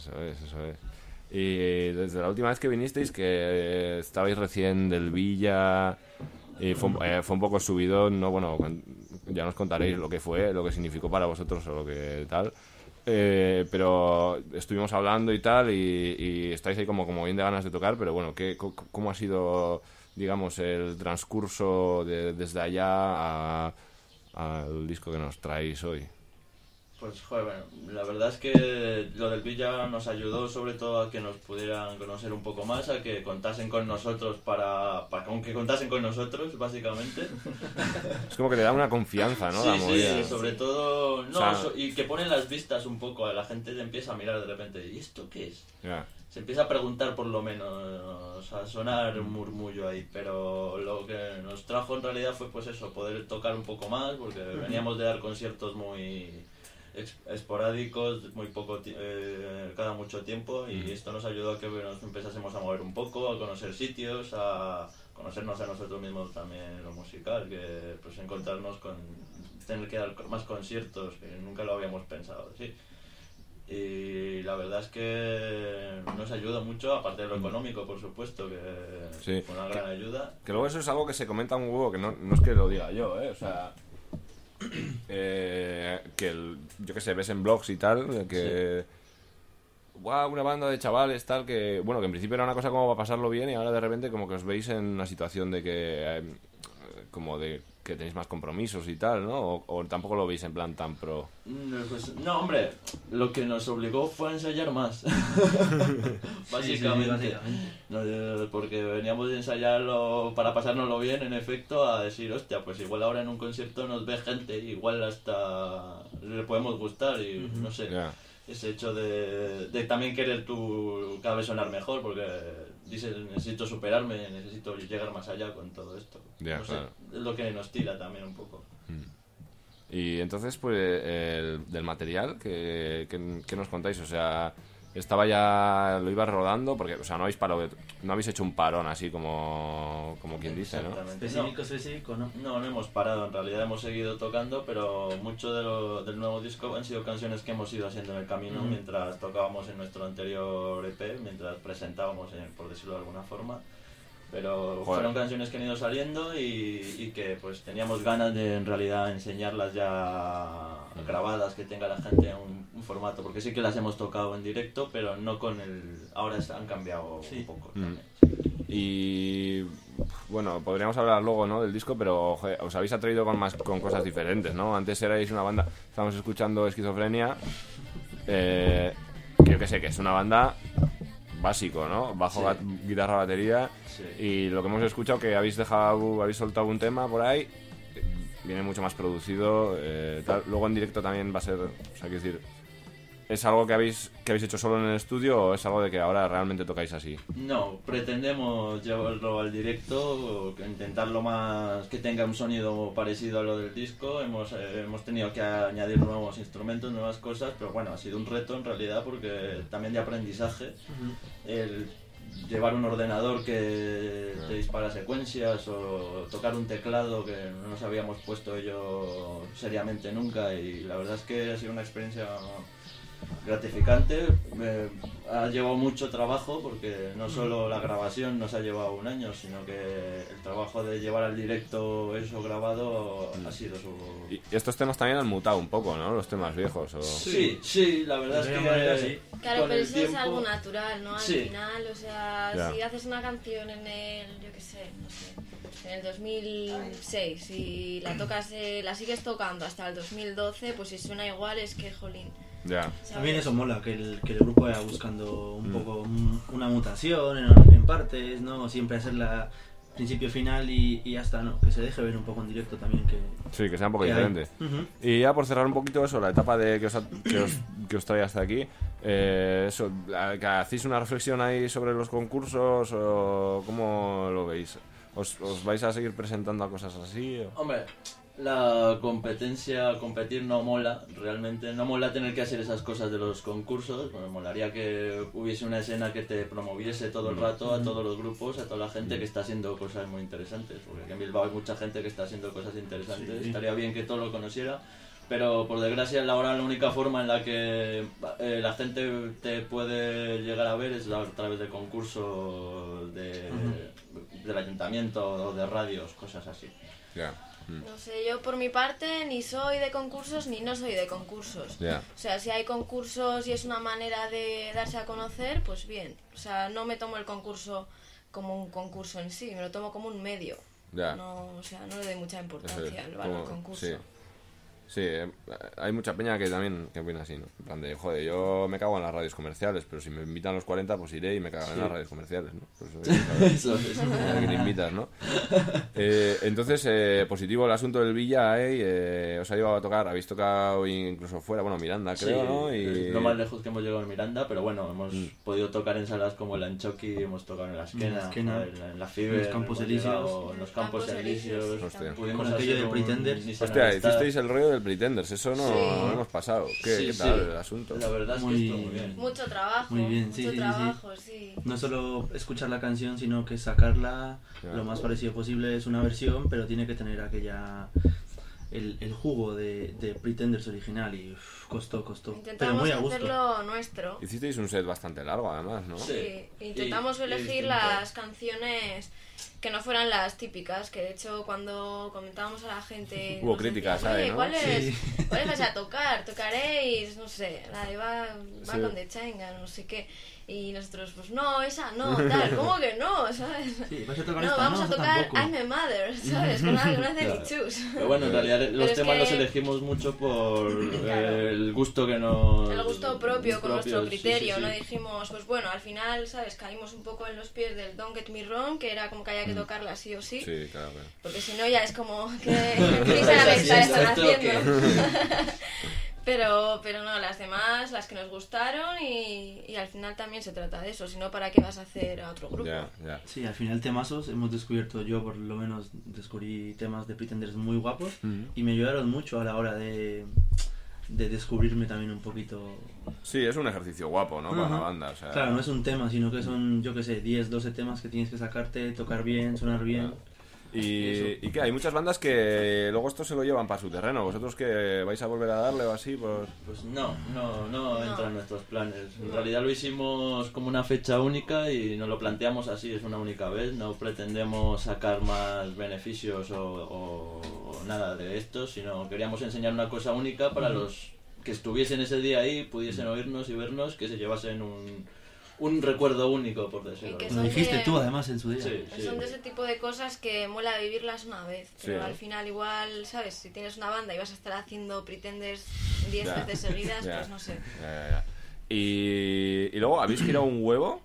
Y desde la última vez que vinisteis, que estabais recién del Villa, y fue un poco subidón, ¿no? Bueno, ya nos contaréis lo que fue, lo que significó para vosotros o lo que tal. Pero estuvimos hablando y tal, y estáis ahí como bien de ganas de tocar, pero bueno, ¿cómo ha sido, digamos, el transcurso desde allá al disco que nos traéis hoy? Pues, joder, bueno, la verdad es que lo del Villa nos ayudó sobre todo a que nos pudieran conocer un poco más, a que contasen con nosotros para que contasen con nosotros, básicamente. Es como que te da una confianza, ¿no? Sí, La movida. sí, sobre todo, no, O sea, y que ponen las vistas un poco, a la gente te empieza a mirar de repente, ¿y esto qué es? Ya. Se empieza a preguntar por lo menos, a sonar un murmullo ahí, pero lo que nos trajo en realidad fue pues eso, poder tocar un poco más, porque veníamos de dar conciertos muy esporádicos, muy poco cada mucho tiempo, y esto nos ayudó a que nos empezásemos a mover un poco, a conocer sitios, a conocernos a nosotros mismos también en lo musical, que pues encontrarnos con tener que dar más conciertos, que nunca lo habíamos pensado, sí. Y la verdad es que nos ayuda mucho, aparte de lo económico, por supuesto, que Sí. fue una gran ayuda. Que luego eso es algo que se comenta un huevo, que no es que lo diga yo, o sea, yo que sé, ves en blogs y tal, que wow, una banda de chavales tal, que bueno, que en principio era una cosa como para pasarlo bien, y ahora de repente como que os veis en una situación de que como de que tenéis más compromisos y tal, ¿no? O tampoco lo veis en plan tan pro. Pues, no, hombre, lo que nos obligó fue a ensayar más. Básicamente. No, porque veníamos de ensayarlo para pasárnoslo bien, en efecto, a decir, hostia, pues igual ahora en un concierto nos ve gente, igual hasta le podemos gustar y no sé. Ya. Ese hecho de también querer tú cada vez sonar mejor, porque dices, necesito superarme, necesito llegar más allá con todo esto. Ya, no sé, claro. es lo que nos tira también un poco. Y entonces, pues, del material, ¿qué nos contáis? O sea, estaba ya, lo ibas rodando, porque, o sea, no habéis parado, no habéis hecho un parón así como quien dice, ¿no? Exactamente. Específico, ¿no? No hemos parado, en realidad hemos seguido tocando, pero mucho del nuevo disco han sido canciones que hemos ido haciendo en el camino mientras tocábamos en nuestro anterior EP, mientras presentábamos, por decirlo de alguna forma. Pero fueron canciones que han ido saliendo y que pues teníamos ganas de en realidad enseñarlas ya grabadas, que tenga la gente un formato, porque sí que las hemos tocado en directo, pero no con el... Ahora han cambiado un poco también. Y bueno, podríamos hablar luego, ¿no?, del disco, pero joder, os habéis atrevido con cosas diferentes, ¿no? Antes erais una banda, estábamos escuchando Esquizofrenia, que yo que sé, que es una banda básico, ¿no? Bajo, guitarra, batería, y lo que hemos escuchado que habéis soltado un tema por ahí, viene mucho más producido, tal. Luego en directo también va a ser, o sea, quiero decir, ¿es algo que habéis hecho solo en el estudio o es algo de que ahora realmente tocáis así? No, pretendemos llevarlo al directo, intentarlo más, que tenga un sonido parecido a lo del disco. Hemos tenido que añadir nuevos instrumentos, nuevas cosas, pero bueno, ha sido un reto en realidad, porque también de aprendizaje, el llevar un ordenador que te dispara secuencias o tocar un teclado que no nos habíamos puesto ello seriamente nunca, y la verdad es que ha sido una experiencia gratificante. Ha llevado mucho trabajo, porque no solo la grabación nos ha llevado un año, sino que el trabajo de llevar al directo eso grabado ha sido su... Y estos temas también han mutado un poco, ¿no? Los temas viejos. ¿O? Sí, la verdad es que... Claro, pero eso tiempo... es algo natural, ¿no? Al Sí. final, o sea, Ya. si haces una canción en el, yo qué sé, no sé, en el 2006 y la tocas, la sigues tocando hasta el 2012, pues si suena igual es que, jolín. Ya. ¿sabes? También eso mola, que el grupo vaya buscando un poco una mutación en partes, ¿no? Siempre hacerla principio final y ya está, ¿no? Que se deje ver un poco en directo también, que... Sí, que sea un poco que diferente. Y ya por cerrar un poquito eso, la etapa de que os trae hasta aquí, eso, que hacéis una reflexión ahí sobre los concursos o cómo lo veis. ¿Os vais a seguir presentando a cosas así? O? Hombre, la competir no mola, realmente no mola tener que hacer esas cosas de los concursos. Me molaría que hubiese una escena que te promoviese todo el rato a todos los grupos, a toda la gente que está haciendo cosas muy interesantes, porque aquí en Bilbao hay mucha gente que está haciendo cosas interesantes, estaría bien que todo lo conociera, pero por desgracia ahora la única forma en la que la gente te puede llegar a ver es a través de concursos del ayuntamiento o de radios, cosas así. Ya. No sé, yo por mi parte ni soy de concursos ni no soy de concursos. Ya. O sea, si hay concursos y es una manera de darse a conocer, pues bien. O sea, no me tomo el concurso como un concurso en sí, me lo tomo como un medio. Ya. No, o sea, no le doy mucha Eso importancia es, al concurso. Sí, hay mucha peña que también que opina así, ¿no? En plan de, joder, yo me cago en las radios comerciales, pero si me invitan los 40, pues iré y me cago en las radios comerciales, ¿no? Pues eso, a quién invitas, ¿no? Entonces, positivo el asunto del Villa, os ha llevado a tocar, habéis tocado incluso fuera, bueno, Miranda, creo, ¿no? Y... Es lo más lejos que hemos llegado en Miranda, pero bueno, hemos podido tocar en salas como la Enchoqui, hemos tocado en la Esquena, en la Fiber, en los Campos Elíseos. en los Campos Elíseos, Hostia. pudimos Con aquello hacer de Pretenders. Hostia, hicisteis el rollo del Pretenders, eso no, Sí. no hemos pasado. ¿Qué tal el asunto? La verdad es que Muy- estuvo muy bien. Mucho trabajo, Muy bien, sí, mucho sí, trabajo, sí. No solo escuchar la canción, sino que sacarla Ya. lo más parecido posible. Es una versión, pero tiene que tener el jugo de Pretenders original, y costó. Pero Intentamos muy a gusto. hacerlo nuestro. Hicisteis un set bastante largo, además, ¿no? Sí. Sí, intentamos Y elegir distinto. las canciones que no fueran las típicas, que de hecho cuando comentábamos a la gente... Hubo nos críticas, decían, ¿sabes, "Oye, no?" ¿cuáles vais a tocar? Tocaréis, no sé, la de va Sí. con de Chenga, no sé qué. Y nosotros, pues no, esa no, tal, ¿cómo que no? ¿Sabes? Sí, ¿vais a tocar No, esta? vamos No, a esta tocar tampoco. I'm a Mother, ¿sabes? Con una de Claro. Chus. Pero bueno, en realidad los es temas que- los elegimos mucho por Claro. el gusto que nos... El gusto propio, con nuestro sí, criterio, sí, sí. no dijimos, pues bueno, al final, ¿sabes? Caímos un poco en los pies del Don't Get Me Wrong, que era como que había que tocarla sí o sí, Sí, claro, claro. porque si no ya es como que están haciendo. Pero no, las demás, las que nos gustaron y al final también se trata de eso, si no, ¿para qué vas a hacer a otro grupo? Ya. Sí, al final temazos hemos descubierto, yo por lo menos descubrí temas de Pretenders muy guapos y me ayudaron mucho a la hora de de descubrirme también un poquito. Sí, es un ejercicio guapo, ¿no? Para Ajá. una banda, o sea... Claro, no es un tema, sino que son, yo qué sé, 10, 12 temas que tienes que sacarte, tocar bien, sonar bien. Y que hay muchas bandas que luego esto se lo llevan para su terreno. ¿Vosotros que vais a volver a darle o así? Pues no entra en nuestros planes. En realidad lo hicimos como una fecha única y nos lo planteamos así, es una única vez. No pretendemos sacar más beneficios o nada de esto, sino queríamos enseñar una cosa única para los que estuviesen ese día ahí, pudiesen oírnos y vernos, que se llevasen un recuerdo único, por decirlo. Y que Lo dijiste tú además en su día. Sí. Son de ese tipo de cosas que mola vivirlas una vez, pero Sí. al final igual, ¿sabes? Si tienes una banda y vas a estar haciendo Pretenders 10 Ya. veces seguidas, Ya. pues no sé. Ya. Y luego, ¿habéis girado un huevo?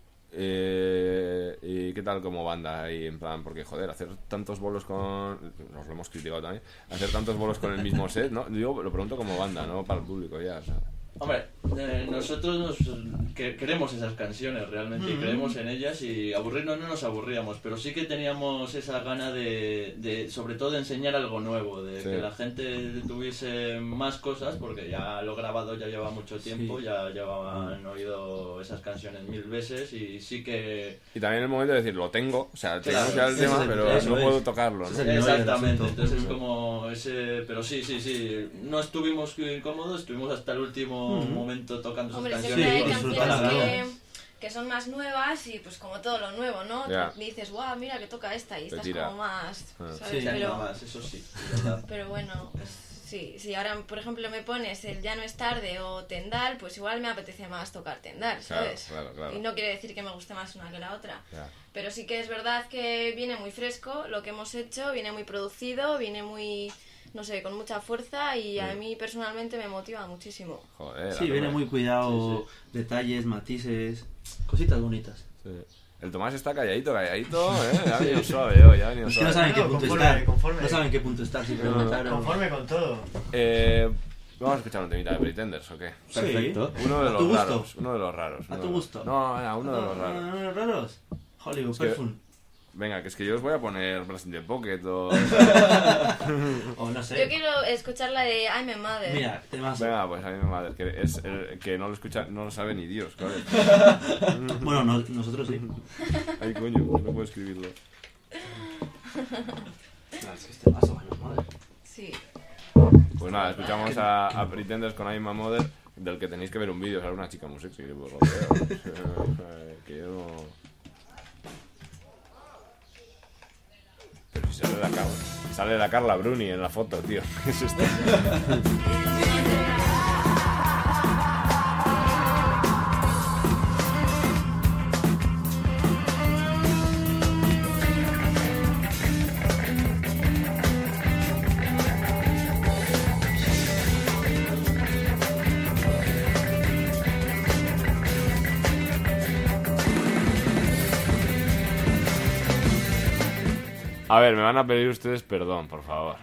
¿Y qué tal como banda ahí? En plan, porque joder, hacer tantos bolos con... Nos lo hemos criticado también. Hacer tantos bolos con el mismo set, ¿no? Digo, lo pregunto como banda, no para el público ya, o sea... Hombre, nosotros queremos esas canciones realmente y creemos en ellas y aburrirnos no nos aburríamos, pero sí que teníamos esa gana de sobre todo de enseñar algo nuevo, de Sí. que la gente tuviese más cosas, porque ya lo grabado ya lleva mucho tiempo, ya llevaban oído esas canciones 1000 veces y sí que... Y también el momento de decir, lo tengo, o sea, Claro, tenemos ya el ese tema, es el- pero eso no es. puedo tocarlo, ¿no? Ese es el meollo del Exactamente, asunto. entonces es como ese... Pero sí, no estuvimos incómodos, estuvimos hasta el último momento tocando sus Hombre, canciones. siempre hay Sí, disfrutar la canciones grabamos. que son más nuevas y pues como todo lo nuevo, ¿no? Ya. Tú dices, guau, mira que toca esta y Te estás tira. como más, Ah. ¿sabes? Sí, pero, Más, eso sí, de verdad. pero bueno, pues sí, ahora por ejemplo me pones el Ya no es tarde o Tendal, pues igual me apetece más tocar Tendal, ¿sabes? Claro. Y no quiere decir que me guste más una que la otra. Ya. Pero sí que es verdad que viene muy fresco lo que hemos hecho, viene muy producido, viene muy, no sé, con mucha fuerza y a mí personalmente me motiva muchísimo. Joder. Sí, viene muy cuidado, Sí, detalles, matices, cositas bonitas. Sí. El Tomás está calladito, Ya ha venido suave hoy, ya ha venido Es que no suave. saben qué punto conforme, estar. conforme. No saben qué punto estar, si preguntaron. Conforme con todo. Vamos a escuchar un temita de Pretenders, ¿o qué? Perfecto. Uno de ¿A los tu gusto? raros, uno de los raros. ¿A tu gusto? No, uno de los raros. ¿No los raros? Hollywood, Es que- Perfume. Venga, que es que yo os voy a poner Blast in the Pocket o... O no Yo sé. quiero escuchar la de I'm a Mother. Mira, temas. Venga, pues a mí me madre, que es el que no lo escucha, no lo sabe ni Dios, claro. Bueno, nosotros sí. Ay, coño, pues no puedo escribirlo. Es que este paso, bueno, madre. Sí. Pues nada, escuchamos a Pretenders con I'm a Mother, del que tenéis que ver un vídeo, sale una chica muy sexy, pues lo veo. Que yo no... Pero si sale la Carla Bruni en la foto, tío. ¿Qué es esto? A ver, me van a pedir ustedes perdón, por favor.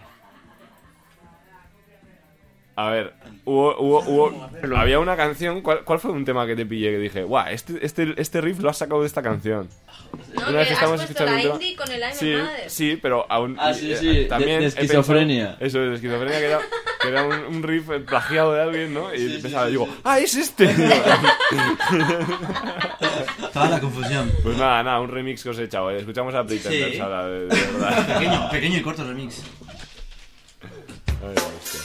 A ver, había una canción. ¿Cuál fue un tema que te pillé que dije, guau, este riff lo has sacado de esta canción? No, Una que vez que has estamos puesto escuchando la un tema- indie con el I'm Sí, a Mother. sí, pero aún. Ah, sí, también de he esquizofrenia. pensado- eso, de esquizofrenia, que era un riff plagiado de alguien, ¿no? Y Sí, pensaba, sí, digo, sí. ¡ah, es este! Toda la confusión. Pues nada, un remix que os he echado. Escuchamos a Pretenders Sí. ahora, de verdad. Pequeño y corto remix. Ay, hostia.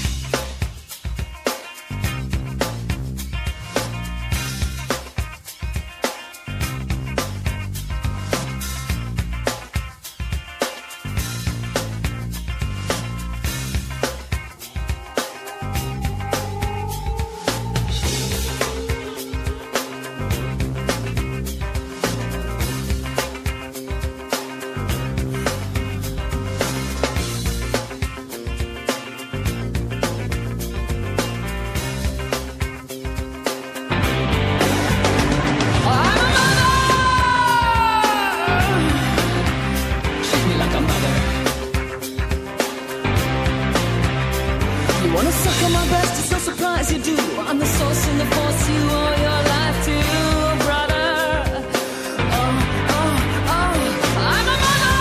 You wanna suck on my breast, it's no surprise you do. I'm the source and the force you owe your life to, brother. Oh, I'm a mother,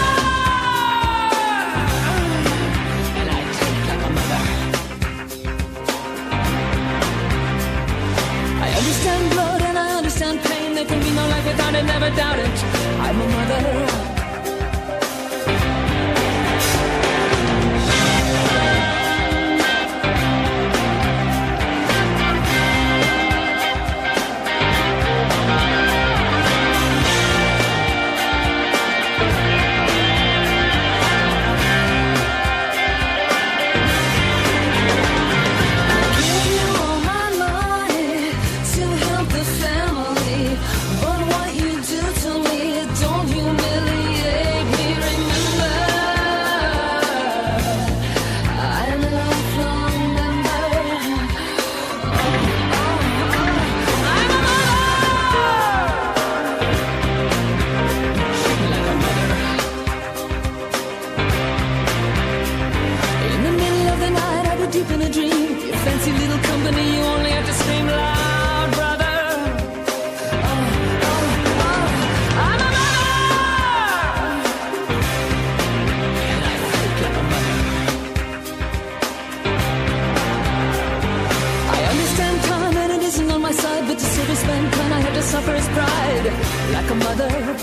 and I take like a mother. never doubt it. I'm a mother. Suffer his pride like a mother.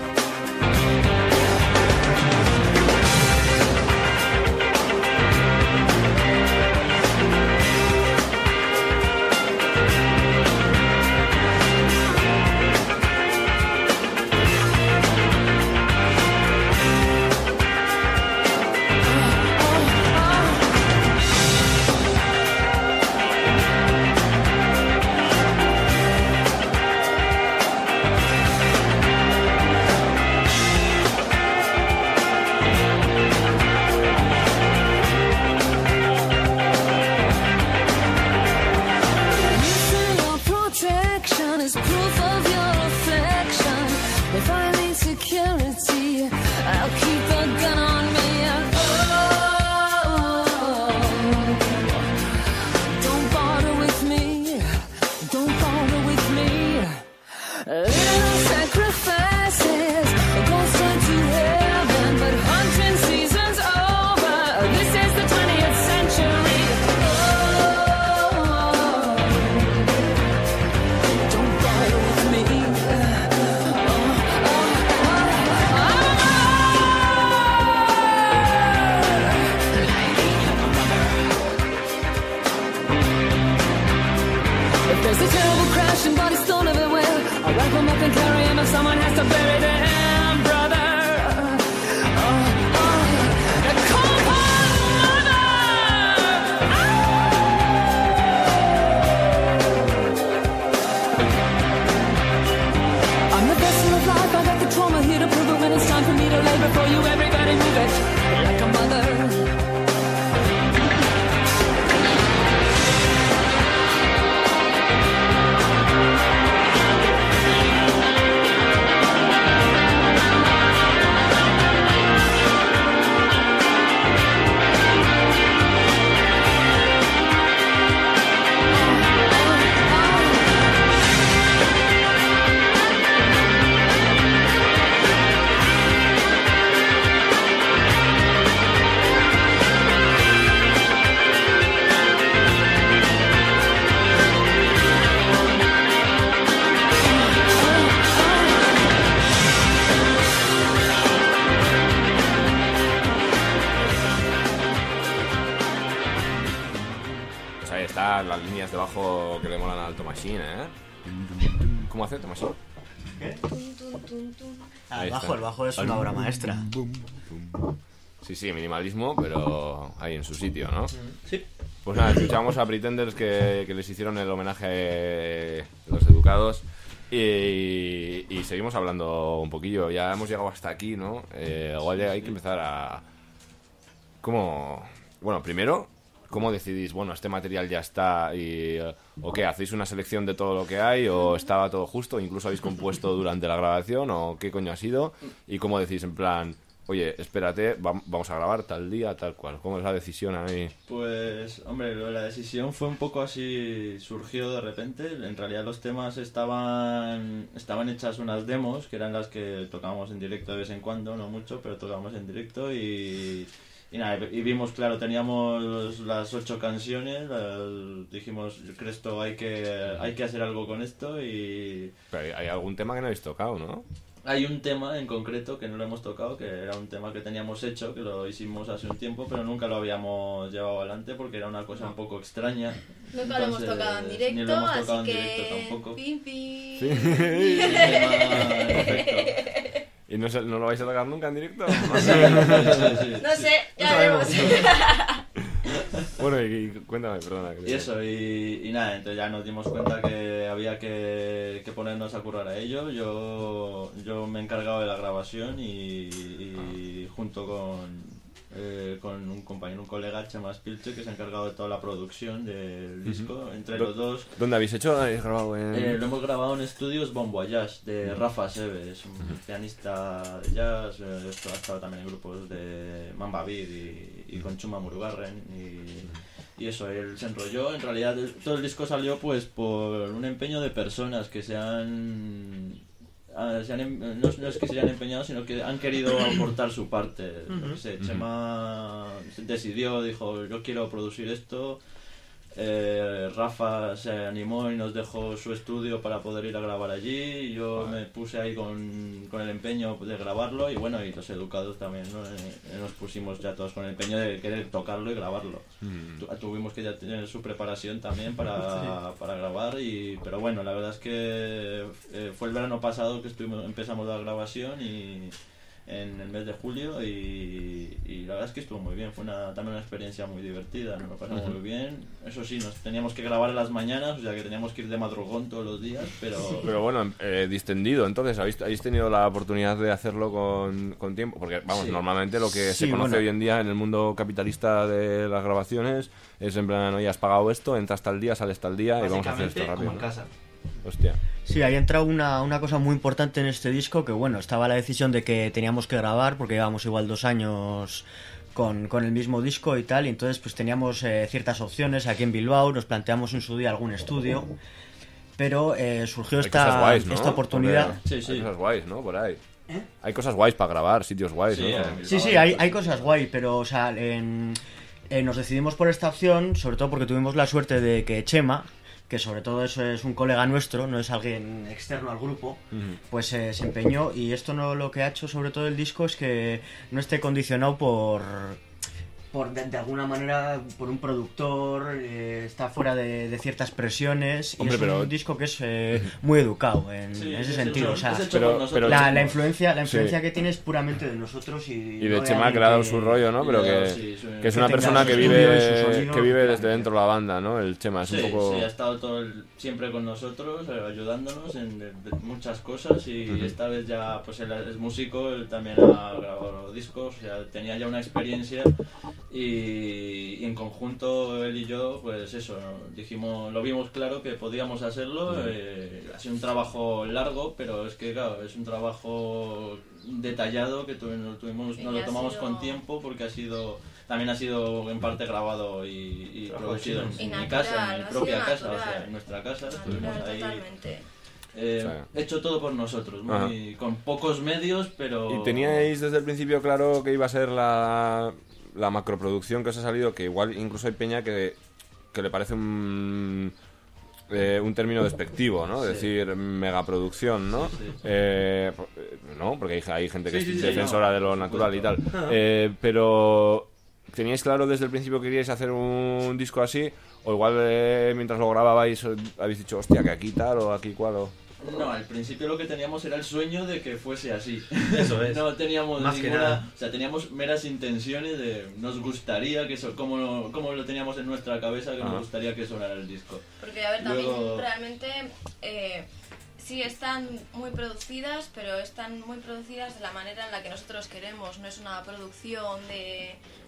Las líneas de bajo que le molan al Tomashín, ¿eh? ¿Cómo hace Tomashín? ¿Qué? Ahí El bajo, está. el bajo es una obra maestra. Sí, minimalismo, pero ahí en su sitio, ¿no? Sí. Pues nada, escuchamos a Pretenders que les hicieron el homenaje Los Educados y seguimos hablando un poquillo. Ya hemos llegado hasta aquí, ¿no? Igual hay que empezar a... ¿Cómo? Bueno, primero... ¿Cómo decidís, bueno, este material ya está o qué? ¿Hacéis una selección de todo lo que hay o estaba todo justo? ¿Incluso habéis compuesto durante la grabación o qué coño ha sido? ¿Y cómo decís en plan, oye, espérate, vamos a grabar tal día, tal cual? ¿Cómo es la decisión ahí? Pues, hombre, la decisión fue un poco así, surgió de repente. En realidad los temas estaban hechas unas demos, que eran las que tocábamos en directo de vez en cuando, no mucho, pero tocábamos en directo y nada, y vimos, claro, teníamos las 8 canciones, dijimos, yo creo esto hay que hacer algo con esto y... Pero hay algún tema que no habéis tocado, ¿no? Hay un tema en concreto que no lo hemos tocado, que era un tema que teníamos hecho, que lo hicimos hace un tiempo, pero nunca lo habíamos llevado adelante porque era una cosa un poco extraña. Nunca lo hemos tocado en directo, ni lo hemos tocado así en directo que... tampoco. Pim, pim. Sí. El tema perfecto. ¿Y no lo vais a tocar nunca en directo? No sé, ya veremos. Bueno, y cuéntame, perdona. Y eso, y nada, entonces ya nos dimos cuenta que había que ponernos a currar a ello. Yo me he encargado de la grabación y junto con un compañero, un colega, Chema Spilche, que se ha encargado de toda la producción del disco, entre los dos. ¿Dónde habéis hecho? ¿Habéis grabado en...? Lo hemos grabado en estudios Bon Voyage, de Rafa Seve, es un pianista de jazz, ha estado también en grupos de Mamba Beat y con Chuma Murugarren y eso, él se enrolló. En realidad todo el disco salió pues por un empeño de personas que no es que se hayan empeñado, sino que han querido aportar su parte. No sé, Chema decidió, dijo, yo quiero producir esto. Rafa se animó y nos dejó su estudio para poder ir a grabar allí. Yo me puse ahí con el empeño de grabarlo y bueno, y los educados también, ¿no? Nos pusimos ya todos con el empeño de querer tocarlo y grabarlo. Tuvimos que ya tener su preparación también para grabar, pero bueno, la verdad es que fue el verano pasado que empezamos la grabación y en el mes de julio y la verdad es que estuvo muy bien, fue también una experiencia muy divertida, nos lo pasamos muy bien. Eso sí, nos teníamos que grabar en las mañanas, o sea que teníamos que ir de madrugón todos los días, pero bueno, distendido, entonces habéis tenido la oportunidad de hacerlo con tiempo, porque vamos, Sí. Normalmente lo que se Sí, conoce bueno. hoy en día en el mundo capitalista de las grabaciones es en plan, oye, has pagado esto, entras tal día, sales tal día y vamos a hacer esto Básicamente, rápido, como en ¿no? casa. Hostia. Sí, ahí entra una cosa muy importante en este disco, que bueno, estaba la decisión de que teníamos que grabar, porque llevamos igual 2 años con el mismo disco y tal, y entonces pues teníamos ciertas opciones aquí en Bilbao, nos planteamos en su día algún estudio, pero surgió Hay cosas guays, ¿no? esta oportunidad. Porque Sí, sí. Hay cosas guays, ¿no? Por ahí. Hay cosas guays para grabar, sitios guays, Sí, ¿no? Sí, hay cosas guay, pero o sea, nos decidimos por esta opción, sobre todo porque tuvimos la suerte de que Chema, que sobre todo eso es un colega nuestro, no es alguien externo al grupo, pues se empeñó, y esto no, lo que ha hecho sobre todo el disco es que no esté condicionado por de alguna manera por un productor, está fuera de ciertas presiones. Hombre, y es pero- un disco que es muy educado en Sí, ese es sentido, hecho- o sea, es hecho pero- por nosotros. pero- la influencia Sí. que tiene es puramente de nosotros y Y de no Chema ha alguien creado que- su rollo, ¿no? Pero Sí, sí. que es que una tenga persona su que estudio y su sonido, vive desde claro. dentro de la banda, ¿no? El Chema es Sí, un poco... sí, ha estado siempre con nosotros, ayudándonos en muchas cosas y esta vez ya, pues él es músico, él también ha grabado discos, o sea, tenía ya una experiencia y en conjunto él y yo, pues eso, lo vimos claro que podíamos hacerlo. Ha sido un trabajo largo, pero es que claro, es un trabajo detallado que nos lo tomamos con tiempo porque también ha sido en parte grabado y producido en mi casa, en mi propia casa, o sea, en nuestra casa. Estuvimos ahí Totalmente. hecho todo por nosotros, con pocos medios, pero... ¿Y teníais desde el principio claro que iba a ser la macroproducción que os ha salido? Que igual incluso hay peña que le parece un término despectivo, ¿no? Sí. Decir megaproducción, ¿no? Sí, sí. No, porque hay gente que Sí, es sí, sí, defensora no, de lo por natural y tal. supuesto. Pero ¿teníais claro desde el principio que queríais hacer un disco así? O igual mientras lo grababais habéis dicho, hostia, que aquí tal o aquí cual o... No, al principio lo que teníamos era el sueño de que fuese así. Eso es. No teníamos Más que ninguna... nada. O sea, teníamos meras intenciones de... Nos gustaría que eso... Como lo teníamos en nuestra cabeza, que nos gustaría que sonara el disco. Porque, a ver, también Luego- realmente sí están muy producidas, pero están muy producidas de la manera en la que nosotros queremos. No es una producción de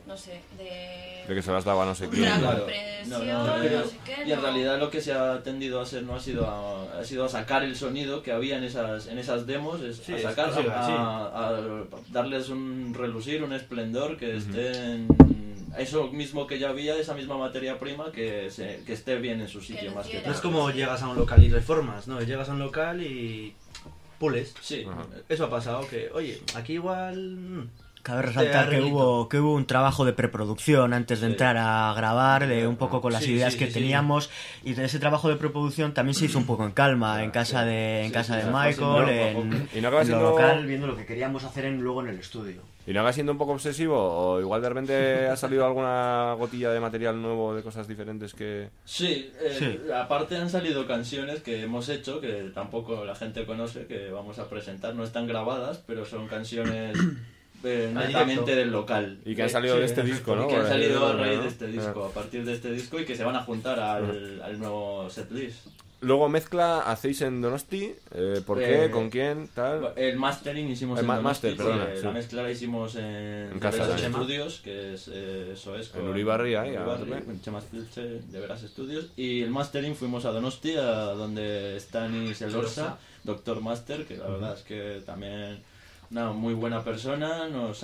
no sé, De que se las daba no sé quién. una Claro. compresión, No, pero- no sé qué. y en no. realidad lo que se ha tendido a hacer no ha sido a sacar el sonido que había en esas demos, Sí, a sacar, es que sí, a darles un relucir, un esplendor, que estén eso mismo que ya había, esa misma materia prima, que esté bien en su sitio más que luciera. No es todo. como llegas a un local y reformas, ¿no? Llegas a un local y pules. Sí, Ajá. Eso ha pasado, que, oye, aquí igual... Cabe resaltar que arreglito. hubo un trabajo de preproducción antes de Sí. entrar a grabar, de un poco con las Sí, ideas sí, que sí, teníamos, y de ese trabajo de preproducción también se hizo un poco en calma, en casa de Sí, casa sí, de se fue Michael, haciendo poco a en, poco. Y no acaba en lo siendo- local, viendo lo que queríamos hacer luego en el estudio. ¿Y no acaba siendo un poco obsesivo? ¿O igual de repente ha salido alguna gotilla de material nuevo, de cosas diferentes que...? Sí, Sí. aparte han salido canciones que hemos hecho, que tampoco la gente conoce, que vamos a presentar, no están grabadas, pero son canciones netamente directo. del local. Y que han salido de este disco, ¿no? Y que han Por salido a ejemplo, raíz ¿no? de este disco, a partir de este disco, y que se van a juntar al nuevo setlist. Luego mezcla hacéis en Donosti, ¿por qué? ¿Con quién? Tal. El mastering hicimos El en Donosti, master, perdona, sí, sí. la mezcla la hicimos en casa Veras también. Studios, que es eso es En Uribarri, ahí, a Uribarri, tope. con Chema Spilche de Veras Studios, y el mastering fuimos a Donosti, a donde Stanis Elorza, Doctor Master, que la verdad es que también una muy buena persona, nos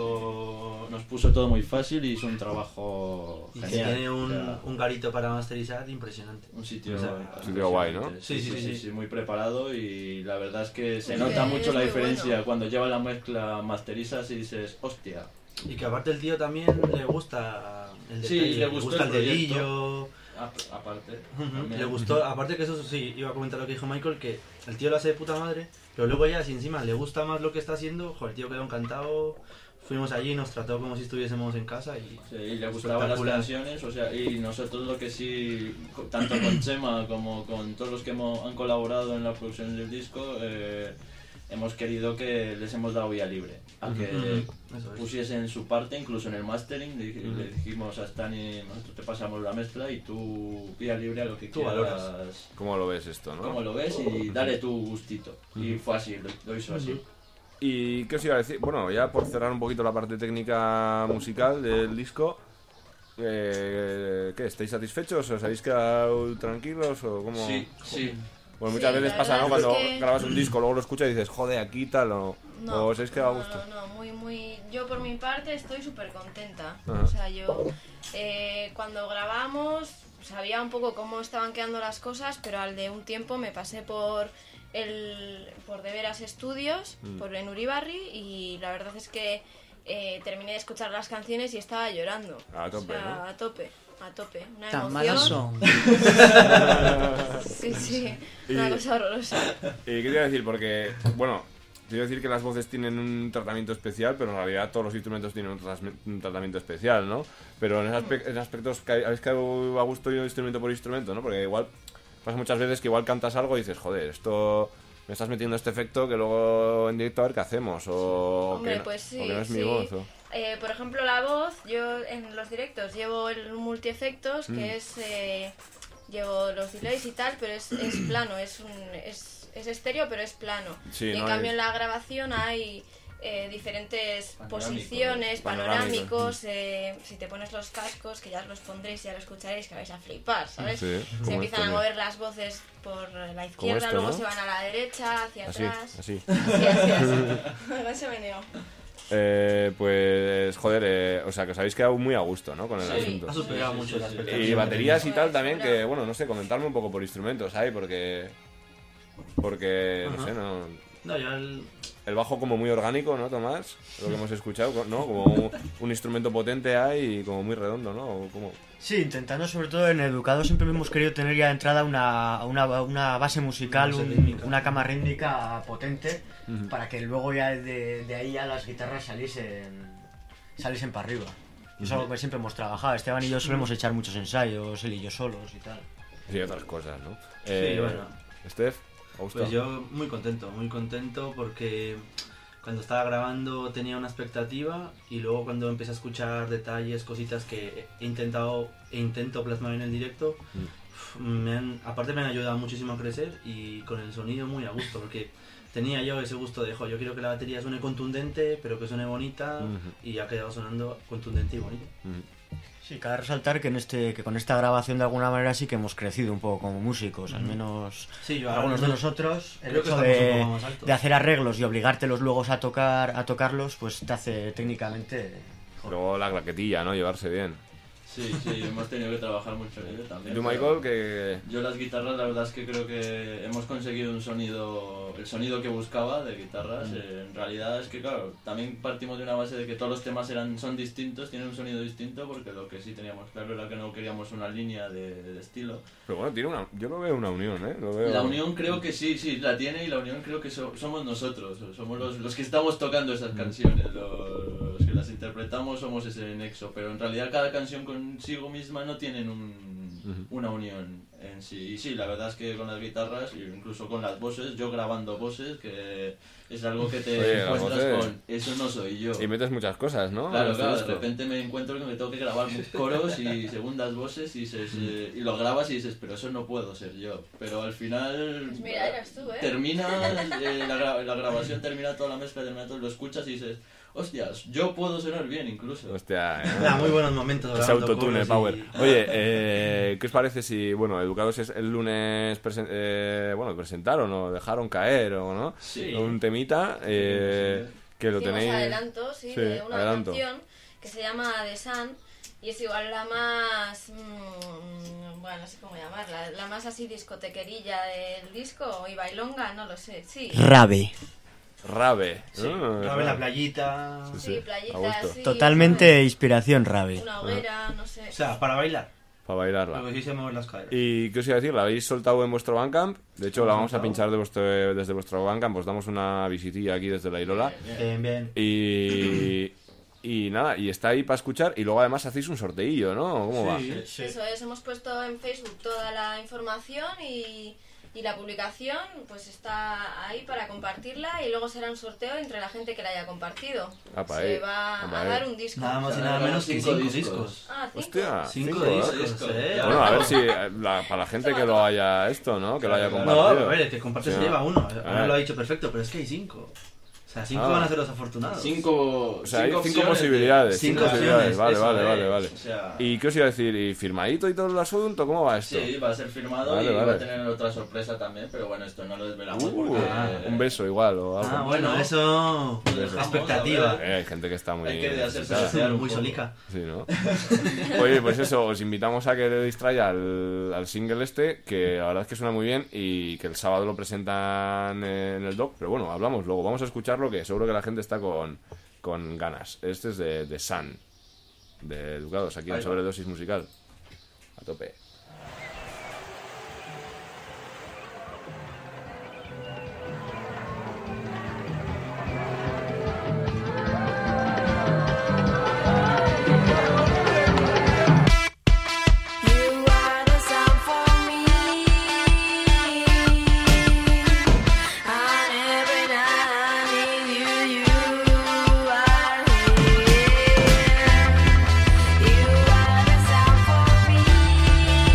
ayudó, nos puso todo muy fácil y hizo un trabajo Y que genial. tiene O sea, un garito para masterizar impresionante. un sitio, O sea, sitio guay, ¿no? Sí, sí, sí, sí. muy preparado, y la verdad es que se Sí, nota es mucho la muy diferencia bueno. cuando lleva la mezcla masterizas y dices, hostia. Y que aparte el tío también le gusta el Sí, detalle, le gustó gusta el el dedillo. Aparte, Ujú, también. Le gustó, aparte que eso sí, iba a comentar lo que dijo Michael, que el tío lo hace de puta madre, pero luego ya si encima le gusta más lo que está haciendo, joder, el tío quedó encantado, fuimos allí, nos trató como si estuviésemos en casa y... Sí, y le gustaban las espectacular. canciones, o sea, y nosotros lo que sí, tanto con Chema como con todos los que han colaborado en la producción del disco, hemos querido que les hemos dado vía libre a que Eso es. pusiesen su parte, incluso en el mastering. Le dijimos a Stani, nosotros te pasamos la mezcla y tú vía libre a lo que Tú quieras, valoras. ¿Cómo lo ves esto, no? cómo lo ves, y dale tu gustito. Y fue así, lo hizo así. ¿Y qué os iba a decir? Bueno, ya por cerrar un poquito la parte técnica musical del disco, ¿qué? ¿Estáis satisfechos? ¿Os habéis quedado tranquilos? ¿O cómo? Sí, sí. Pues muchas Sí, veces la pasa, ¿no? verdad Cuando es que- grabas un disco, luego lo escuchas y dices, joder, aquí tal, o os habéis quedado a gusto. No, muy... Yo por mi parte estoy súper contenta. Ajá. O sea, yo cuando grabamos sabía un poco cómo estaban quedando las cosas, pero al de un tiempo me pasé por De Veras Studios, en Uribarri, y la verdad es que terminé de escuchar las canciones y estaba llorando. A tope, O sea, ¿no? A tope. Una Tan emoción. malas son. Sí, una cosa horrorosa. ¿Y qué te iba a decir? Porque, bueno, te iba a decir que las voces tienen un tratamiento especial, pero en realidad todos los instrumentos tienen un tratamiento especial, ¿no? Pero en aspectos que habéis quedado a gusto instrumento por instrumento, ¿no? Porque igual pasa muchas veces que igual cantas algo y dices, joder, esto me estás metiendo este efecto que luego en directo a ver qué hacemos, o, Hombre, que, no, pues sí, o que no es mi sí. voz. O... Por ejemplo, la voz, yo en los directos llevo el multiefectos, que es... llevo los delays y tal, pero es plano, es estéreo, pero es plano. Sí, y en no cambio hay- en la grabación hay diferentes Panorámicos, posiciones, Panorámicos. panorámicos. Si te pones los cascos, que ya os los pondréis, ya lo escucharéis, que vais a flipar, ¿sabes? Sí, Se como empiezan esto, a ¿no? mover las voces por la izquierda, esto, luego ¿no? se van a la derecha, hacia Así, atrás. así. Así. Con ese meneo. Pues, joder, o sea, que os habéis quedado muy a gusto, ¿no? Con el Sí. asunto. Ha superado mucho las Y expectativas. baterías y tal Pues, también, seguro. que, bueno, no sé, comentarme un poco por instrumentos, ¿sabes? Porque, no Ajá. sé, no... No, yo el... El bajo como muy orgánico, ¿no, Tomás? Lo que hemos escuchado, ¿no? Como un instrumento potente hay y como muy redondo, ¿no? ¿O cómo? Sí, intentando sobre todo en Educado siempre hemos querido tener ya de entrada una base musical, Una base rítmica. una cama rítmica potente, para que luego ya de ahí ya las guitarras saliesen para arriba. Y es algo que siempre hemos trabajado. Esteban y yo solemos echar muchos ensayos, él y yo solos y tal. Sí, otras cosas, ¿no? Sí, bueno. Steph, ¿a gusto? Pues yo muy contento porque cuando estaba grabando tenía una expectativa y luego cuando empecé a escuchar detalles, cositas que intento plasmar en el directo, aparte me han ayudado muchísimo a crecer y con el sonido muy a gusto porque tenía yo ese gusto de, yo quiero que la batería suene contundente, pero que suene bonita, y ha quedado sonando contundente y bonita. Sí, cabe resaltar que con esta grabación de alguna manera sí que hemos crecido un poco como músicos, al menos sí, algunos de nosotros. El creo que hecho estamos un poco más altos. de hacer arreglos y obligártelos luego a tocarlos, pues te hace técnicamente... Luego la claquetilla, ¿no? Llevarse bien. Sí, hemos tenido que trabajar mucho en ello también. ¿Y tú, Michael, que...? Yo las guitarras, la verdad es que creo que hemos conseguido el sonido que buscaba de guitarras. En realidad es que, claro, también partimos de una base de que todos los temas son distintos, tienen un sonido distinto, porque lo que sí teníamos claro era que no queríamos una línea de estilo. Pero bueno, yo lo veo una unión, ¿eh? La unión creo que sí, la tiene, y la unión creo que somos nosotros, somos los que estamos tocando esas canciones, los que las interpretamos somos ese nexo, pero en realidad cada canción consigo misma no tienen una unión en sí. Y sí, la verdad es que con las guitarras, incluso con las voces, yo grabando voces, que es algo que te encuentras con, eso no soy yo. Y metes muchas cosas, ¿no? Claro, de repente me encuentro que me tengo que grabar coros y segundas voces y lo grabas y dices, pero eso no puedo ser yo. Pero al final pues mira, eras tú, ¿eh? Termina la grabación, termina toda la mezcla, termina todo, lo escuchas y dices, hostias, yo puedo sonar bien incluso. Hostia, muy buenos momentos. Ese autotune power. Oye, ¿qué os parece si, Educados el lunes presentaron o dejaron caer o no? Sí. Un temita que lo tenéis... adelanto, de una canción que se llama The Sun y es igual la más... no sé cómo llamarla, la más así discotequerilla del disco y bailonga, no lo sé, sí. Rave. Sí, Rave en la playita. Sí, playita, sí. Totalmente inspiración Rave. Una hoguera, no sé. O sea, para bailar. Para bailarla. Porque sí se mueven las caderas. ¿Y qué os iba a decir? ¿La habéis soltado en vuestro Bandcamp? De hecho, la vamos a pinchar desde vuestro Bandcamp. Os damos una visitilla aquí desde la Irola. Bien. Y nada, y está ahí para escuchar. Y luego además hacéis un sorteillo, ¿no? ¿Cómo va? Sí. Eso es, hemos puesto en Facebook toda la información y la publicación pues está ahí para compartirla y luego será un sorteo entre la gente que la haya compartido. Se va a dar un disco. Nada más y nada menos que 5 discos. Ah, 5. Hostia, 5 discos. Bueno, a ver si para la gente que lo haya que lo haya compartido. No, a ver, el que comparte se lleva uno. Ahora lo ha dicho perfecto, pero es que hay 5. O sea, 5 van a ser los afortunados. 5 O sea, hay 5 posibilidades. 5 opciones. Vale. O sea, ¿Y qué os iba a decir? ¿Y firmadito y todo el asunto? ¿Cómo va esto? Sí, va a ser firmado y va a tener otra sorpresa también, pero bueno, esto no lo desvelamos porque... Un beso igual o algo. Bueno, eso... expectativa. Hay gente que está muy... Hay que hacerse desear muy solica. Sí, ¿no? Oye, pues eso, os invitamos a que le distraigáis al single este, que la verdad es que suena muy bien y que el sábado lo presentan en el doc, pero bueno, hablamos luego. Vamos a escucharlo, que seguro que la gente está con ganas. Este es de Sun, de Educados, aquí en Sobredosis Musical. A tope. You are the sound for me.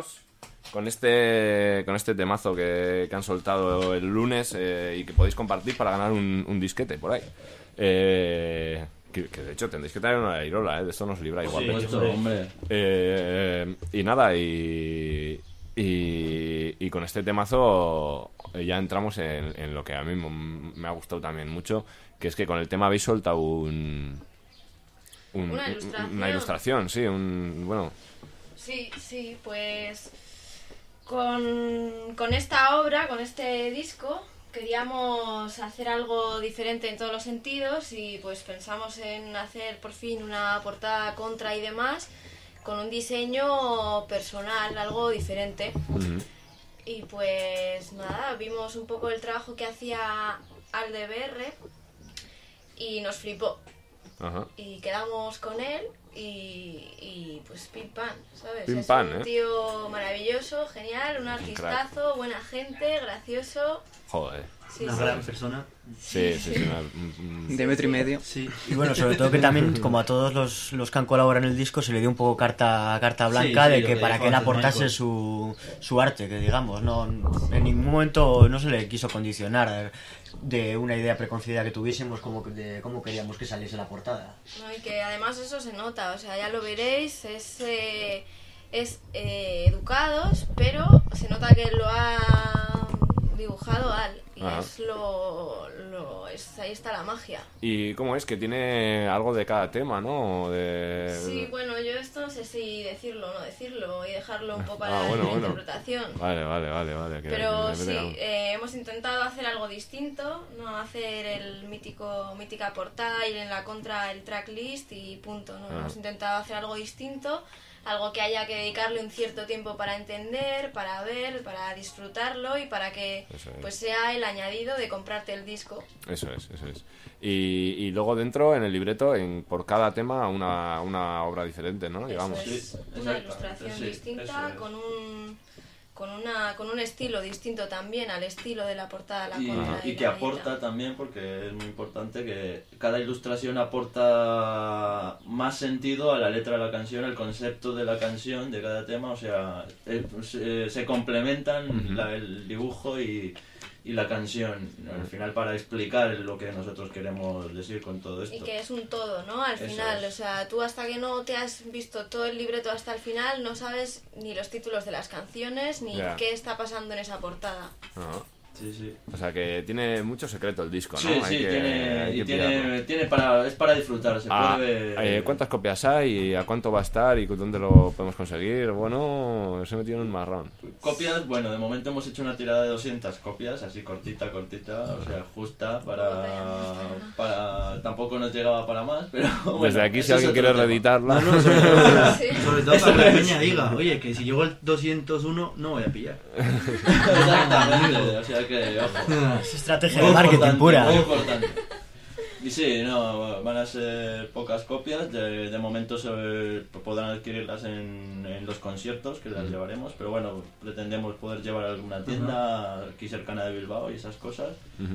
irnos con este temazo que han soltado el lunes y que podéis compartir para ganar un disquete por ahí. Que de hecho tendréis que traer una Irola, de esto nos libráis guapos. Sí, hombre. Y nada, y con este temazo ya entramos en lo que a mí me ha gustado también mucho, que es que con el tema habéis soltado una ilustración, sí, bueno. Sí, pues con esta obra, con este disco, queríamos hacer algo diferente en todos los sentidos y pues pensamos en hacer por fin una portada contra y demás con un diseño personal, algo diferente. Y pues nada, vimos un poco el trabajo que hacía Aldeberre y nos flipó. Ajá. Y quedamos con él y pues pim pam, ¿sabes? Pim es pam, un tío maravilloso, genial, un artistazo, buena gente, gracioso. Joder. Sí, Una sí. gran persona. Sí. De metro y medio. Sí, y bueno, sobre todo que también, como a todos los que han colaborado en el disco, se le dio un poco carta blanca Sí, de lo que que para dijo que él antes aportase Michael. su arte, que digamos, no en ningún momento no se le quiso condicionar de una idea preconcebida que tuviésemos de cómo queríamos que saliese la portada. No, y que además eso se nota, o sea, ya lo veréis, es educados, pero se nota que lo ha dibujado Al, y Ajá. ahí está la magia. ¿Y cómo es? Que tiene algo de cada tema, ¿no? Sí, bueno, yo esto no sé si decirlo o no decirlo y dejarlo un poco para la bueno. interpretación. Vale. Pero que- sí, hemos intentado hacer algo distinto, no hacer el mítica portada, ir en la contra el tracklist y punto, ¿no? Ah. Hemos intentado hacer algo distinto, algo que haya que dedicarle un cierto tiempo para entender, para ver, para disfrutarlo y para que Eso es. pues sea el añadido de comprarte el disco. Eso es. Y luego dentro, en el libreto, por cada tema, una obra diferente, ¿no? Digamos. Eso es, Sí, una exactamente, ilustración sí, distinta eso es. con un estilo distinto también al estilo de la portada, la Y contra que la aporta galleta. también, porque es muy importante que cada ilustración aporta más sentido a la letra de la canción, al concepto de la canción, de cada tema, o sea, se complementan el dibujo y la canción, al final, para explicar lo que nosotros queremos decir con todo esto. Y que es un todo, ¿no? Al Eso final, es. o sea, tú hasta que no te has visto todo el libreto hasta el final, no sabes ni los títulos de las canciones, ni Ya. qué está pasando en esa portada. Ajá. Sí. O sea, que tiene mucho secreto el disco, ¿no? Sí, Hay que pillarlo. es para disfrutar, se puede... ¿Cuántas copias hay? ¿A cuánto va a estar? ¿Y dónde lo podemos conseguir? Bueno, se metió en un marrón. Copias, bueno, de momento hemos hecho una tirada de 200 copias, así cortita, o sea, justa, para tampoco nos llegaba para más, pero bueno, Desde aquí, si eso es alguien otro quiere tema. reeditarla... No, sobre todo, Sí. sobre todo para que la peña diga, oye, que si llegó el 201 no voy a pillar. Exactamente, o sea que, ojo. Es estrategia Muy de marketing importante, pura. muy importante. Y sí, no, van a ser pocas copias, de momento podrán adquirirlas en los conciertos que las llevaremos, pero bueno, pretendemos poder llevar a alguna tienda aquí cercana de Bilbao y esas cosas.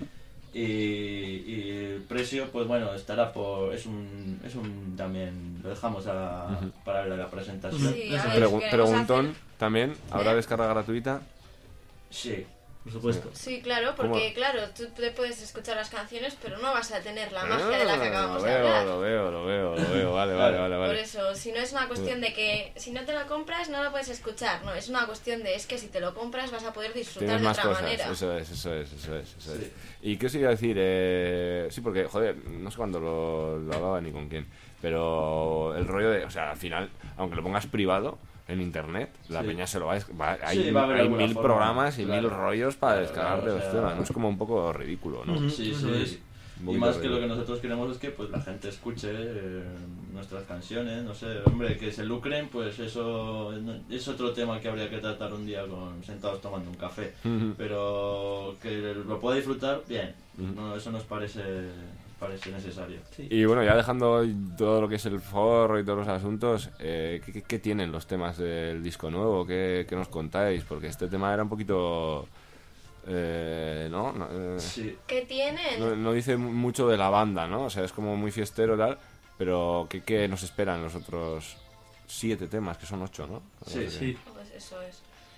Y el precio, pues bueno, estará es un también, lo dejamos para la presentación. Sí, a ver, Preguntón, queremos hacer- también, ¿habrá ¿Eh? descarga gratuita? Sí. Por supuesto. Sí, claro, porque ¿Cómo? claro, tú te puedes escuchar las canciones, pero no vas a tener la magia de la que acabamos lo de hablar. veo, vale. Por eso, si no es una cuestión de que si no te lo compras no lo puedes escuchar, no, es una cuestión de es que si te lo compras vas a poder disfrutar Tienes de más otra cosas, manera. eso es. Sí. ¿Y qué os iba a decir? Sí, porque, joder, no sé cuándo lo hablaba ni con quién, pero el rollo de, o sea, al final, aunque lo pongas privado en internet, la Sí. peña se lo va a... Sí, va a haber hay alguna 1000 forma, programas y claro. 1000 rollos para Claro, descargar de o los sea, temas, ¿no? Es como un poco ridículo, ¿no? Sí, Eso es. sí. Un Y poquito más que lo ridículo. que nosotros queremos es que pues la gente escuche nuestras canciones, no sé, hombre, que se lucren, pues eso es otro tema que habría que tratar un día sentados tomando un café, pero que lo pueda disfrutar, bien, no, eso nos parece necesario. Y bueno, ya dejando todo lo que es el forro y todos los asuntos, ¿qué tienen los temas del disco nuevo? ¿Qué nos contáis? Porque este tema era un poquito... ¿no? Sí. ¿Qué tienen? No dice mucho de la banda, ¿no? O sea, es como muy fiestero tal, pero ¿qué nos esperan los otros 7 temas, que son 8, ¿no? Sí. Pues eso es.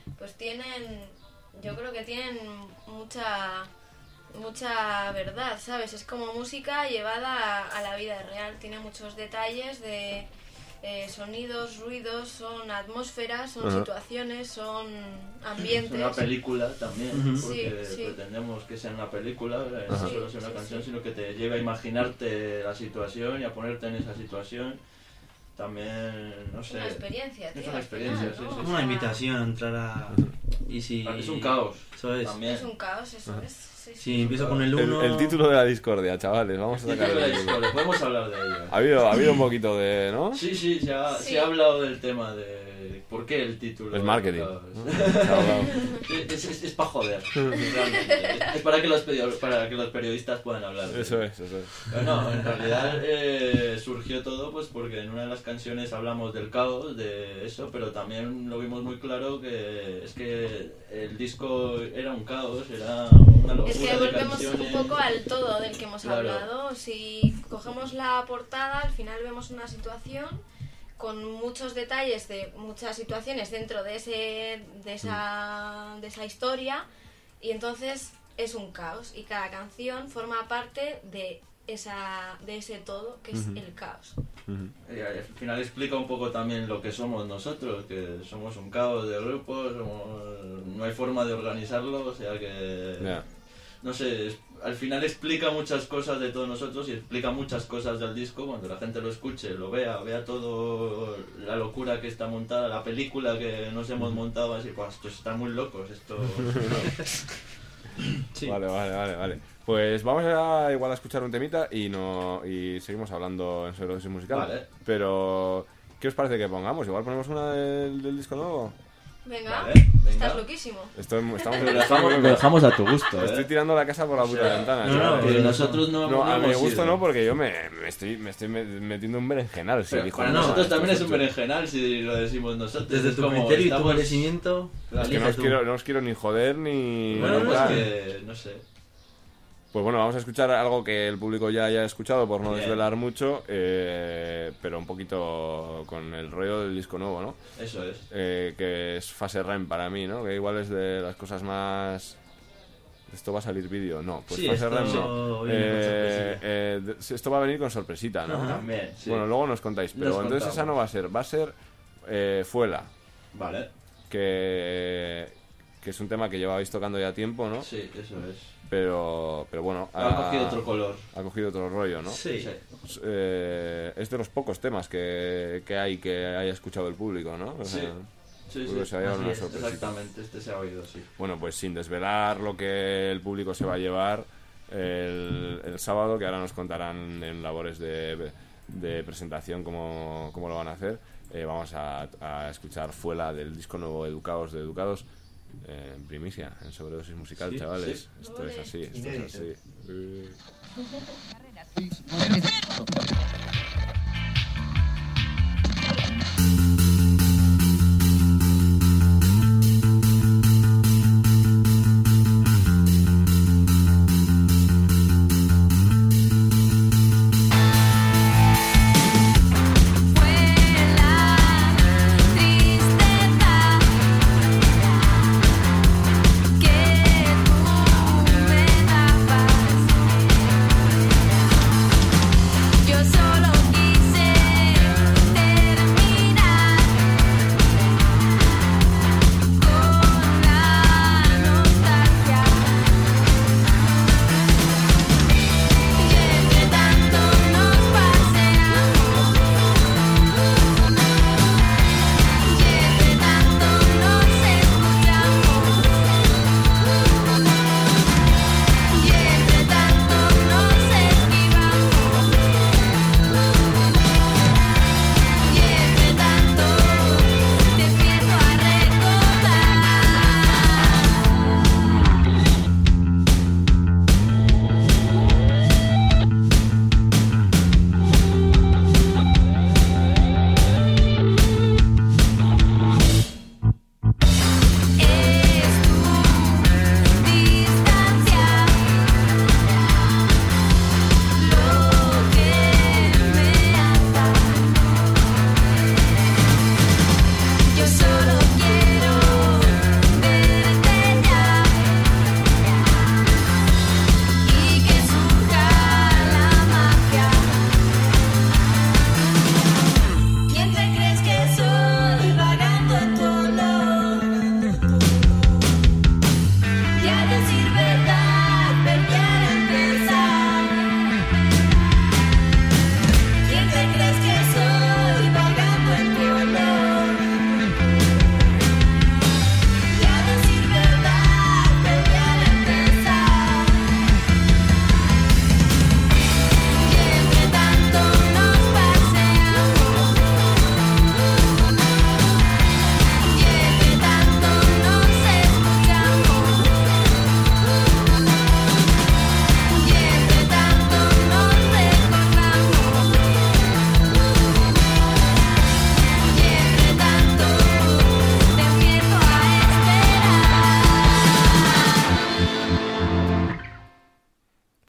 pues yo creo que tienen mucha verdad, ¿sabes? Es como música llevada a la vida real, tiene muchos detalles de sonidos, ruidos, son atmósferas, son situaciones, son ambientes. Es una película también, porque Sí. pretendemos que sea una película, no solo sea una canción, sino que te lleve a imaginarte la situación y a ponerte en esa situación. También, no sé. Una experiencia, tío. Es una experiencia, al final, sí, ¿no? sí. Una invitación a entrar a... Y si... Es un caos. Eso es. También. Es un caos, eso es. Sí, sí. Si empiezo con el 1... El título de la discordia, chavales, vamos a Sí, sacar pero el título. podemos hablar de ello. Ha habido un poquito de, ¿no? Sí, se ha hablado del tema de por qué el título. Es marketing. Es para joder, realmente. Es para que los periodistas puedan hablar de Eso ello. es. No, en realidad surgió todo pues porque en una de las canciones hablamos del caos, de eso, pero también lo vimos muy claro que es que el disco era un caos, era una locura Es que de volvemos canciones. un poco al todo del que hemos Claro. hablado. Si cogemos la portada, al final vemos una situación con muchos detalles de muchas situaciones dentro de esa historia, y entonces es un caos y cada canción forma parte de ese todo que es el caos. Y al final explica un poco también lo que somos nosotros, que somos un caos de grupos, no hay forma de organizarlo, o sea que... Ya. No sé, al final explica muchas cosas de todos nosotros y explica muchas cosas del disco. Cuando la gente lo escuche, lo vea todo, la locura que está montada, la película que nos hemos montado, así, pues estos están muy locos, esto... Sí. Vale. Pues vamos a igual a escuchar un temita y seguimos hablando en sobredosis musical. Vale. Pero, ¿qué os parece que pongamos? Igual ponemos una del disco nuevo. Venga, Vale, venga. estás loquísimo. Lo dejamos a tu gusto, Estoy tirando la casa por la puta ventana. no, ¿sabes? no, nosotros no a mi hemos gusto ido. no, porque yo me estoy metiendo un berenjenal. Si Pero dijo, para no, nosotros esto también es un hecho. berenjenal si lo decimos nosotros. Desde Es tu como criterio y tu estamos- merecimiento... Es que no os quiero ni joder ni... Bueno, ni pues tal. que, no sé. Pues bueno, vamos a escuchar algo que el público ya haya escuchado por no Bien. desvelar mucho, pero un poquito con el rollo del disco nuevo, ¿no? Eso es. Que es Fase REM para mí, ¿no? Que igual es de las cosas más... ¿Esto va a salir vídeo? No, pues Sí, Fase esto REM no. viene con Esto va a venir con sorpresita, ¿no? También, sí. Bueno, luego nos contáis, pero Nos entonces contamos. esa no va a ser Fuela, Vale. que es un tema que llevabais tocando ya tiempo, ¿no? Sí, eso es. Pero bueno, Ha cogido otro color. ha cogido otro rollo, ¿no? Sí. Es de los pocos temas que hay que haya escuchado el público, ¿no? O Sí. sea, Sí, creo que se ha llevado Así una es, sorpresita. Exactamente, este se ha oído, sí. Bueno, pues sin desvelar lo que el público se va a llevar el sábado, que ahora nos contarán en labores de presentación cómo lo van a hacer, vamos a escuchar Fuela del disco nuevo Educados de Educados, en primicia, en sobredosis musical, Sí, chavales. sí. Esto es así, esto es así. Fue la tristeza que tú me dabas. Yo soy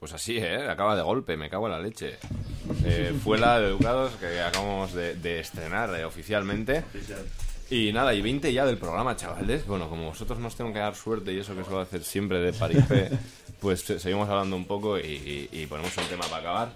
Pues así, acaba de golpe, me cago en la leche. Fue la de Educados que acabamos de estrenar oficialmente. Y nada, y 20 ya del programa, chavales. Bueno, como vosotros nos tengo que dar suerte y eso que suelo hacer siempre de París, pues seguimos hablando un poco y ponemos un tema para acabar.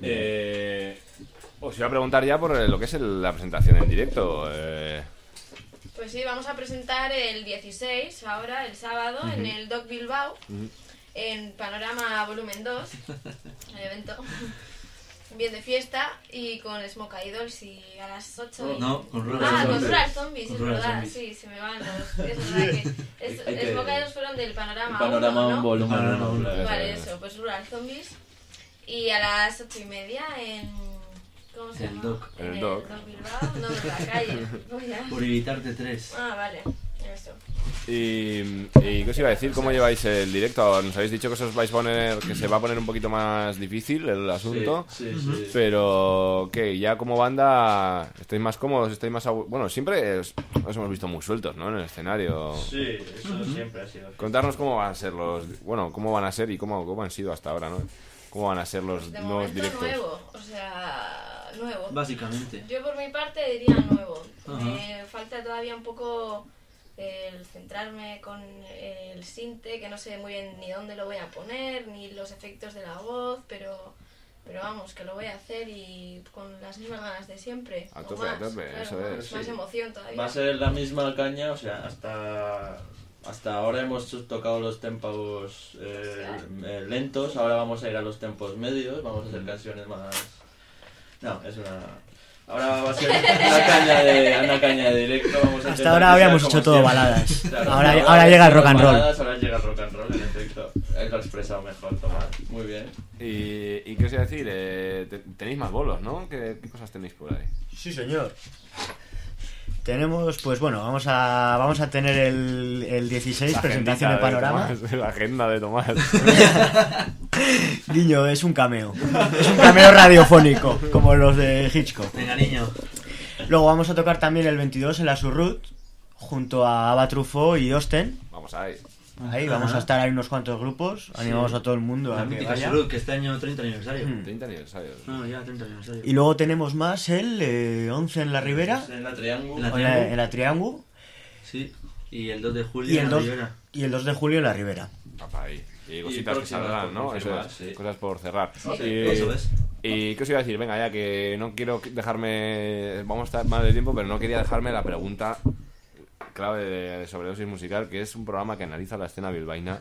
Os iba a preguntar ya por lo que es la presentación en directo. Pues sí, vamos a presentar el 16, ahora, el sábado, en el Doc Bilbao, en Panorama Volumen 2, el evento. Bien de fiesta y con Smoke Idols y a las 8 No, con Rural Zombies. con Rural Zombies, Con es Rural verdad, Zombies. sí, se me van los... Es verdad que Smoke Idols fueron del Panorama Panorama 1, ¿no? volumen Panorama 1. uno. Vale, eso, pues Rural Zombies. Y a las 8:30 en... ¿Cómo se El llama? Doc. En el el Doc. Bilbao, no, en la calle. Voy a- Por evitarte 3. Ah, vale, eso. ¿Y qué os iba a decir? ¿Cómo lleváis el directo? Nos habéis dicho que que se va a poner un poquito más difícil el asunto. Sí. Pero, ¿qué? ¿Ya como banda estáis más cómodos? ¿Estáis más bueno, siempre os hemos visto muy sueltos, ¿no? En el escenario. Sí, eso siempre ha sido. Contarnos cómo van a ser cómo van a ser y cómo han sido hasta ahora, ¿no? ¿Cómo van a ser los De nuevos momento directos? nuevo, o sea, nuevo. Básicamente. Yo por mi parte diría nuevo. Ajá. Me falta todavía un poco el centrarme con el sinte, que no sé muy bien ni dónde lo voy a poner, ni los efectos de la voz, pero vamos, que lo voy a hacer y con las mismas ganas de siempre. A o tope, más, a tope, claro, eso es, más sí. emoción todavía. Va a ser la misma caña, o sea, hasta ahora hemos tocado los tempos lentos, ahora vamos a ir a los tempos medios, vamos a hacer canciones más... No, es una... Ahora va a ser una caña de directo, vamos a Hasta intentar ahora que habíamos sea hecho como todo siempre. baladas. Claro, Ahora llega el rock and roll. Baladas, ahora llega el rock and roll, en efecto. Lo ha expresado mejor, Tomás. Muy bien. ¿Y qué os iba a decir? Tenéis más bolos, ¿no? ¿Qué cosas tenéis por ahí? Sí, señor. Tenemos, pues bueno, vamos a tener el 16, presentación de Panorama. La agenda de Tomás. Guiño, es un cameo. Es un cameo radiofónico, como los de Hitchcock. Venga, niño. Luego vamos a tocar también el 22 en la Surrut, junto a Ava Truffaut y Osten. Vamos ahí. Ahí vamos a estar ahí unos cuantos grupos. Animamos a todo el mundo La a que mítica vaya. Surut, que este año 30 aniversario. 30 aniversarios. No, ya 30 aniversario. Y luego tenemos más el 11 en la Ribera, En la Triángulo. La- o en la Triángulo, Sí. Y el 2 de julio y en el la 2, Ribera. y el 2 de julio en la Ribera. Papá, ahí. Y cositas que próximas saldrán, por ¿no? Eso confirmar, es. sí. Cosas por cerrar. Eso es. ¿Y qué os iba a decir? Venga, ya que no quiero dejarme... Vamos a estar mal de tiempo, pero no quería dejarme la pregunta clave de Sobredosis Musical, que es un programa que analiza la escena bilbaína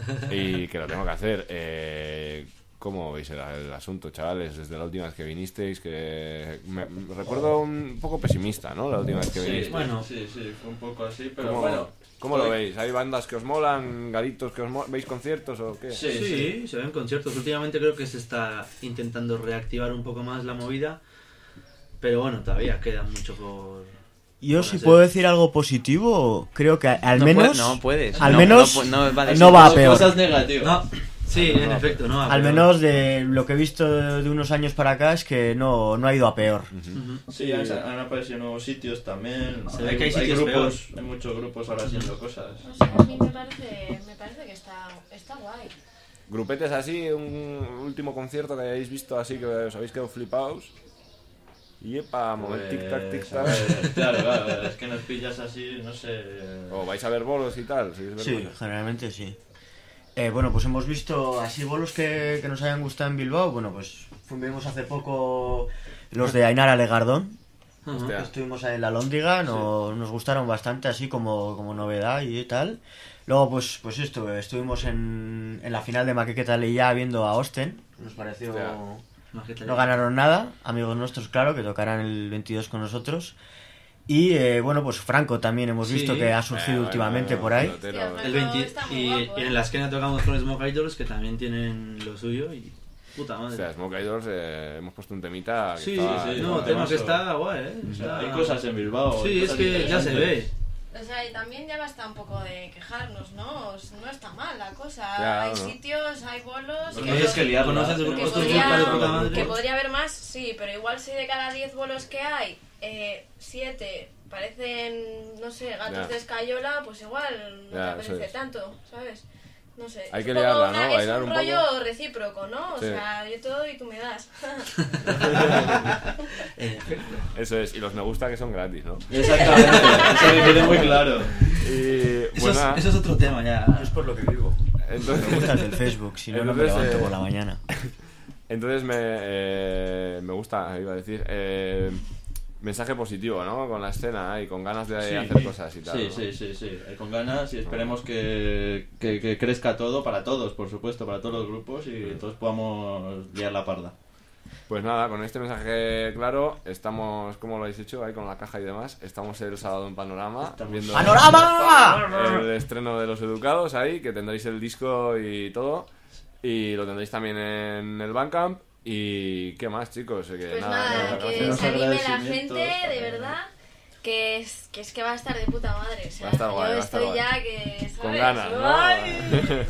y que lo tengo que hacer. ¿Cómo veis el asunto, chavales? Desde la última vez que vinisteis, que me recuerdo un poco pesimista, ¿no? La última vez que Sí, vinisteis. Bueno. sí, fue un poco así, pero ¿Cómo, bueno. ¿Cómo lo veis? ¿Hay bandas que os molan, garitos que os molan? ¿Veis conciertos o qué? Sí, Sí, se ven conciertos. Últimamente creo que se está intentando reactivar un poco más la movida. Pero bueno, todavía queda mucho por... Yo por si hacer. puedo decir algo positivo, creo que al menos... No puedes. Al No, menos no va a no va a Son peor. cosas negativas. No, sí, en efecto, no. Al menos de lo que he visto de unos años para acá es que no ha ido a peor. Sí, han aparecido nuevos sitios también. Se ve que hay sitios grupos, hay muchos grupos ahora haciendo cosas. No sé, a mí me parece que está guay. Grupetes así, un último concierto que hayáis visto así que os habéis quedado flipados. Y epa, moment, Pues, tic-tac, a tic-tac. ver, claro, es que nos pillas así, no sé. O vais a ver bolos y tal. Si es Sí, verdad. generalmente sí. Bueno, pues hemos visto así bolos que nos hayan gustado en Bilbao. Bueno, pues vimos hace poco los de Ainara Legardón. Hostia. Estuvimos en la Lóndiga, nos gustaron bastante así como novedad y tal. Luego, pues esto, estuvimos en la final de Maquequeta Leia viendo a Osten. Nos pareció... Hostia. No ganaron nada, amigos nuestros, claro, que tocarán el 22 con nosotros. Y bueno, pues Franco también hemos visto Sí. que ha surgido últimamente por ahí. pelotero. Hostia, El Franco 20 está muy y guapo, en la esquina tocamos con Smoke Idols, que también tienen lo suyo y puta O madre. sea, Smoke Idols, hemos puesto un temita que Sí, estaba- sí, no, sí, tema que temazo. está guay, Está- Hay cosas en Bilbao. hay Sí, es cosas que ya se interesantes. ve. O sea, y también ya basta un poco de quejarnos, ¿no? No está mal la cosa. Ya, hay ¿no? sitios, hay bolos. Pues no tienes que liarla. ¿Conoces tenemos grupos que de podría- grupo de puta madre? que podría haber más, sí, pero igual si de cada 10 bolos que hay, 7 parecen, no sé, gatos Ya. de escayola, pues igual no Ya, te eso apetece es. tanto, ¿sabes? No sé. Hay que es como liarla, ¿no? es Bailar un un rollo poco. recíproco, ¿no? O Sí. sea, yo te doy y tú me das. Eso es, y los me gusta que son gratis, ¿no? Exactamente, eso me quede muy claro. Y Eso, bueno, nada, eso es otro tema ya. Es por lo que vivo. Me entonces, gustas del Facebook, si no, no me Entonces, levanto por la mañana. entonces me gusta, iba a decir, mensaje positivo, ¿no? Con la escena y con ganas de Sí. hacer cosas y tal. Sí, ¿no? sí. Con ganas y esperemos que crezca todo para todos, por supuesto, para todos los grupos y todos podamos liar la parda. Pues nada, con este mensaje claro, estamos, como lo habéis hecho, ahí con la caja y demás, estamos el sábado en Panorama, viendo ¡Panorama! el estreno de Los Educados ahí, que tendréis el disco y todo, y lo tendréis también en el Bandcamp. Y qué más, chicos. Pues nada, que Unos se anime la agradecimientos, gente, de verdad, que es que va a estar de puta madre. O sea, Va a estar guay, yo va a estar estoy guay. ya que, ¿sabes? Con ganas, ¿no? ¡Ay!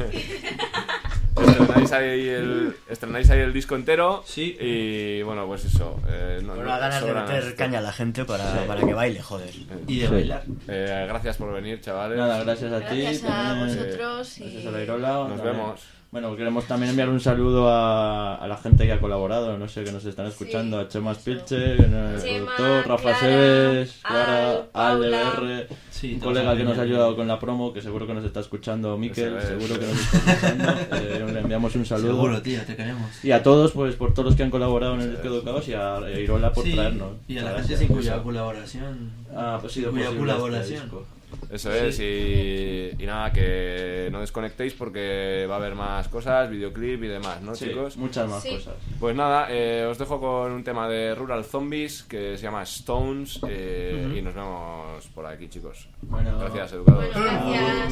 Estrenáis ahí el disco entero. Sí. Y bueno, pues eso. Con las ganas de meter caña a la gente para que baile, joder. Y de bailar. Gracias por venir, chavales. Nada, gracias a ti. Gracias a también, vosotros y- Gracias a la Irola. Nos También. vemos. Bueno, queremos también enviar un saludo a la gente que ha colaborado, no sé, que nos están escuchando, Sí, a Chema eso. Spilche, el Chema, productor, Rafa Clara, Seves, Al, Clara, Paula. ALR, Sí, un todos colega han que nos ha venido. ayudado con la promo, que seguro que nos está escuchando, Miquel, Eso es. seguro que nos está escuchando, le enviamos un saludo. Seguro, tío, te queremos. Y a todos, pues por todos los que han colaborado en el disco Educados y a Irola por Sí, traernos. y a la Muchas gente sin gracias. cuya colaboración. Ah, pues ha sido cuya posible colaboración. este disco. Eso es, y nada, que no desconectéis porque va a haber más cosas, videoclip y demás, ¿no, Sí, chicos? muchas más Sí. cosas. Pues nada, os dejo con un tema de Rural Zombies que se llama Stones y nos vemos por aquí, chicos. Bueno, Gracias, educados. Bueno, gracias.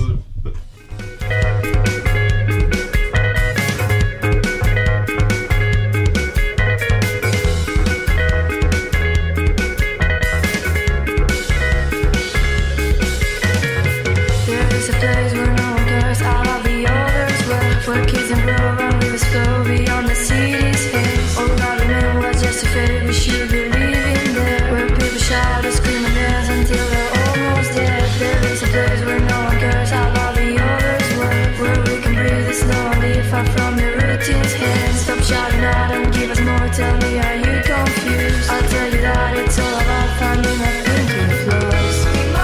There is a place where no one cares about the others, where kids and grow and we must go beyond the city's haze. All that remained was just a fate we should be living there, where people shout and scream and dance until they're almost dead. There is a place where no one cares about the others, where we can breathe the snow and live far from the routine's hands. Stop shouting out and give us more. Tell me, are you confused? I'll tell you that it's all about finding our thinking flows.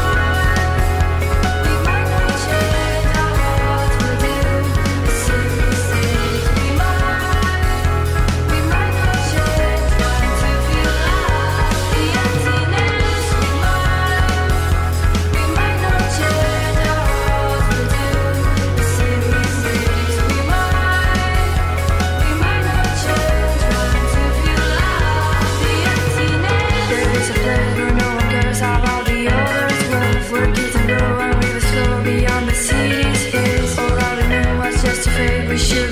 There is a place where no one cares about the others, where kids and grow and rivers flow beyond the city's haze. All that we knew was just a fate we should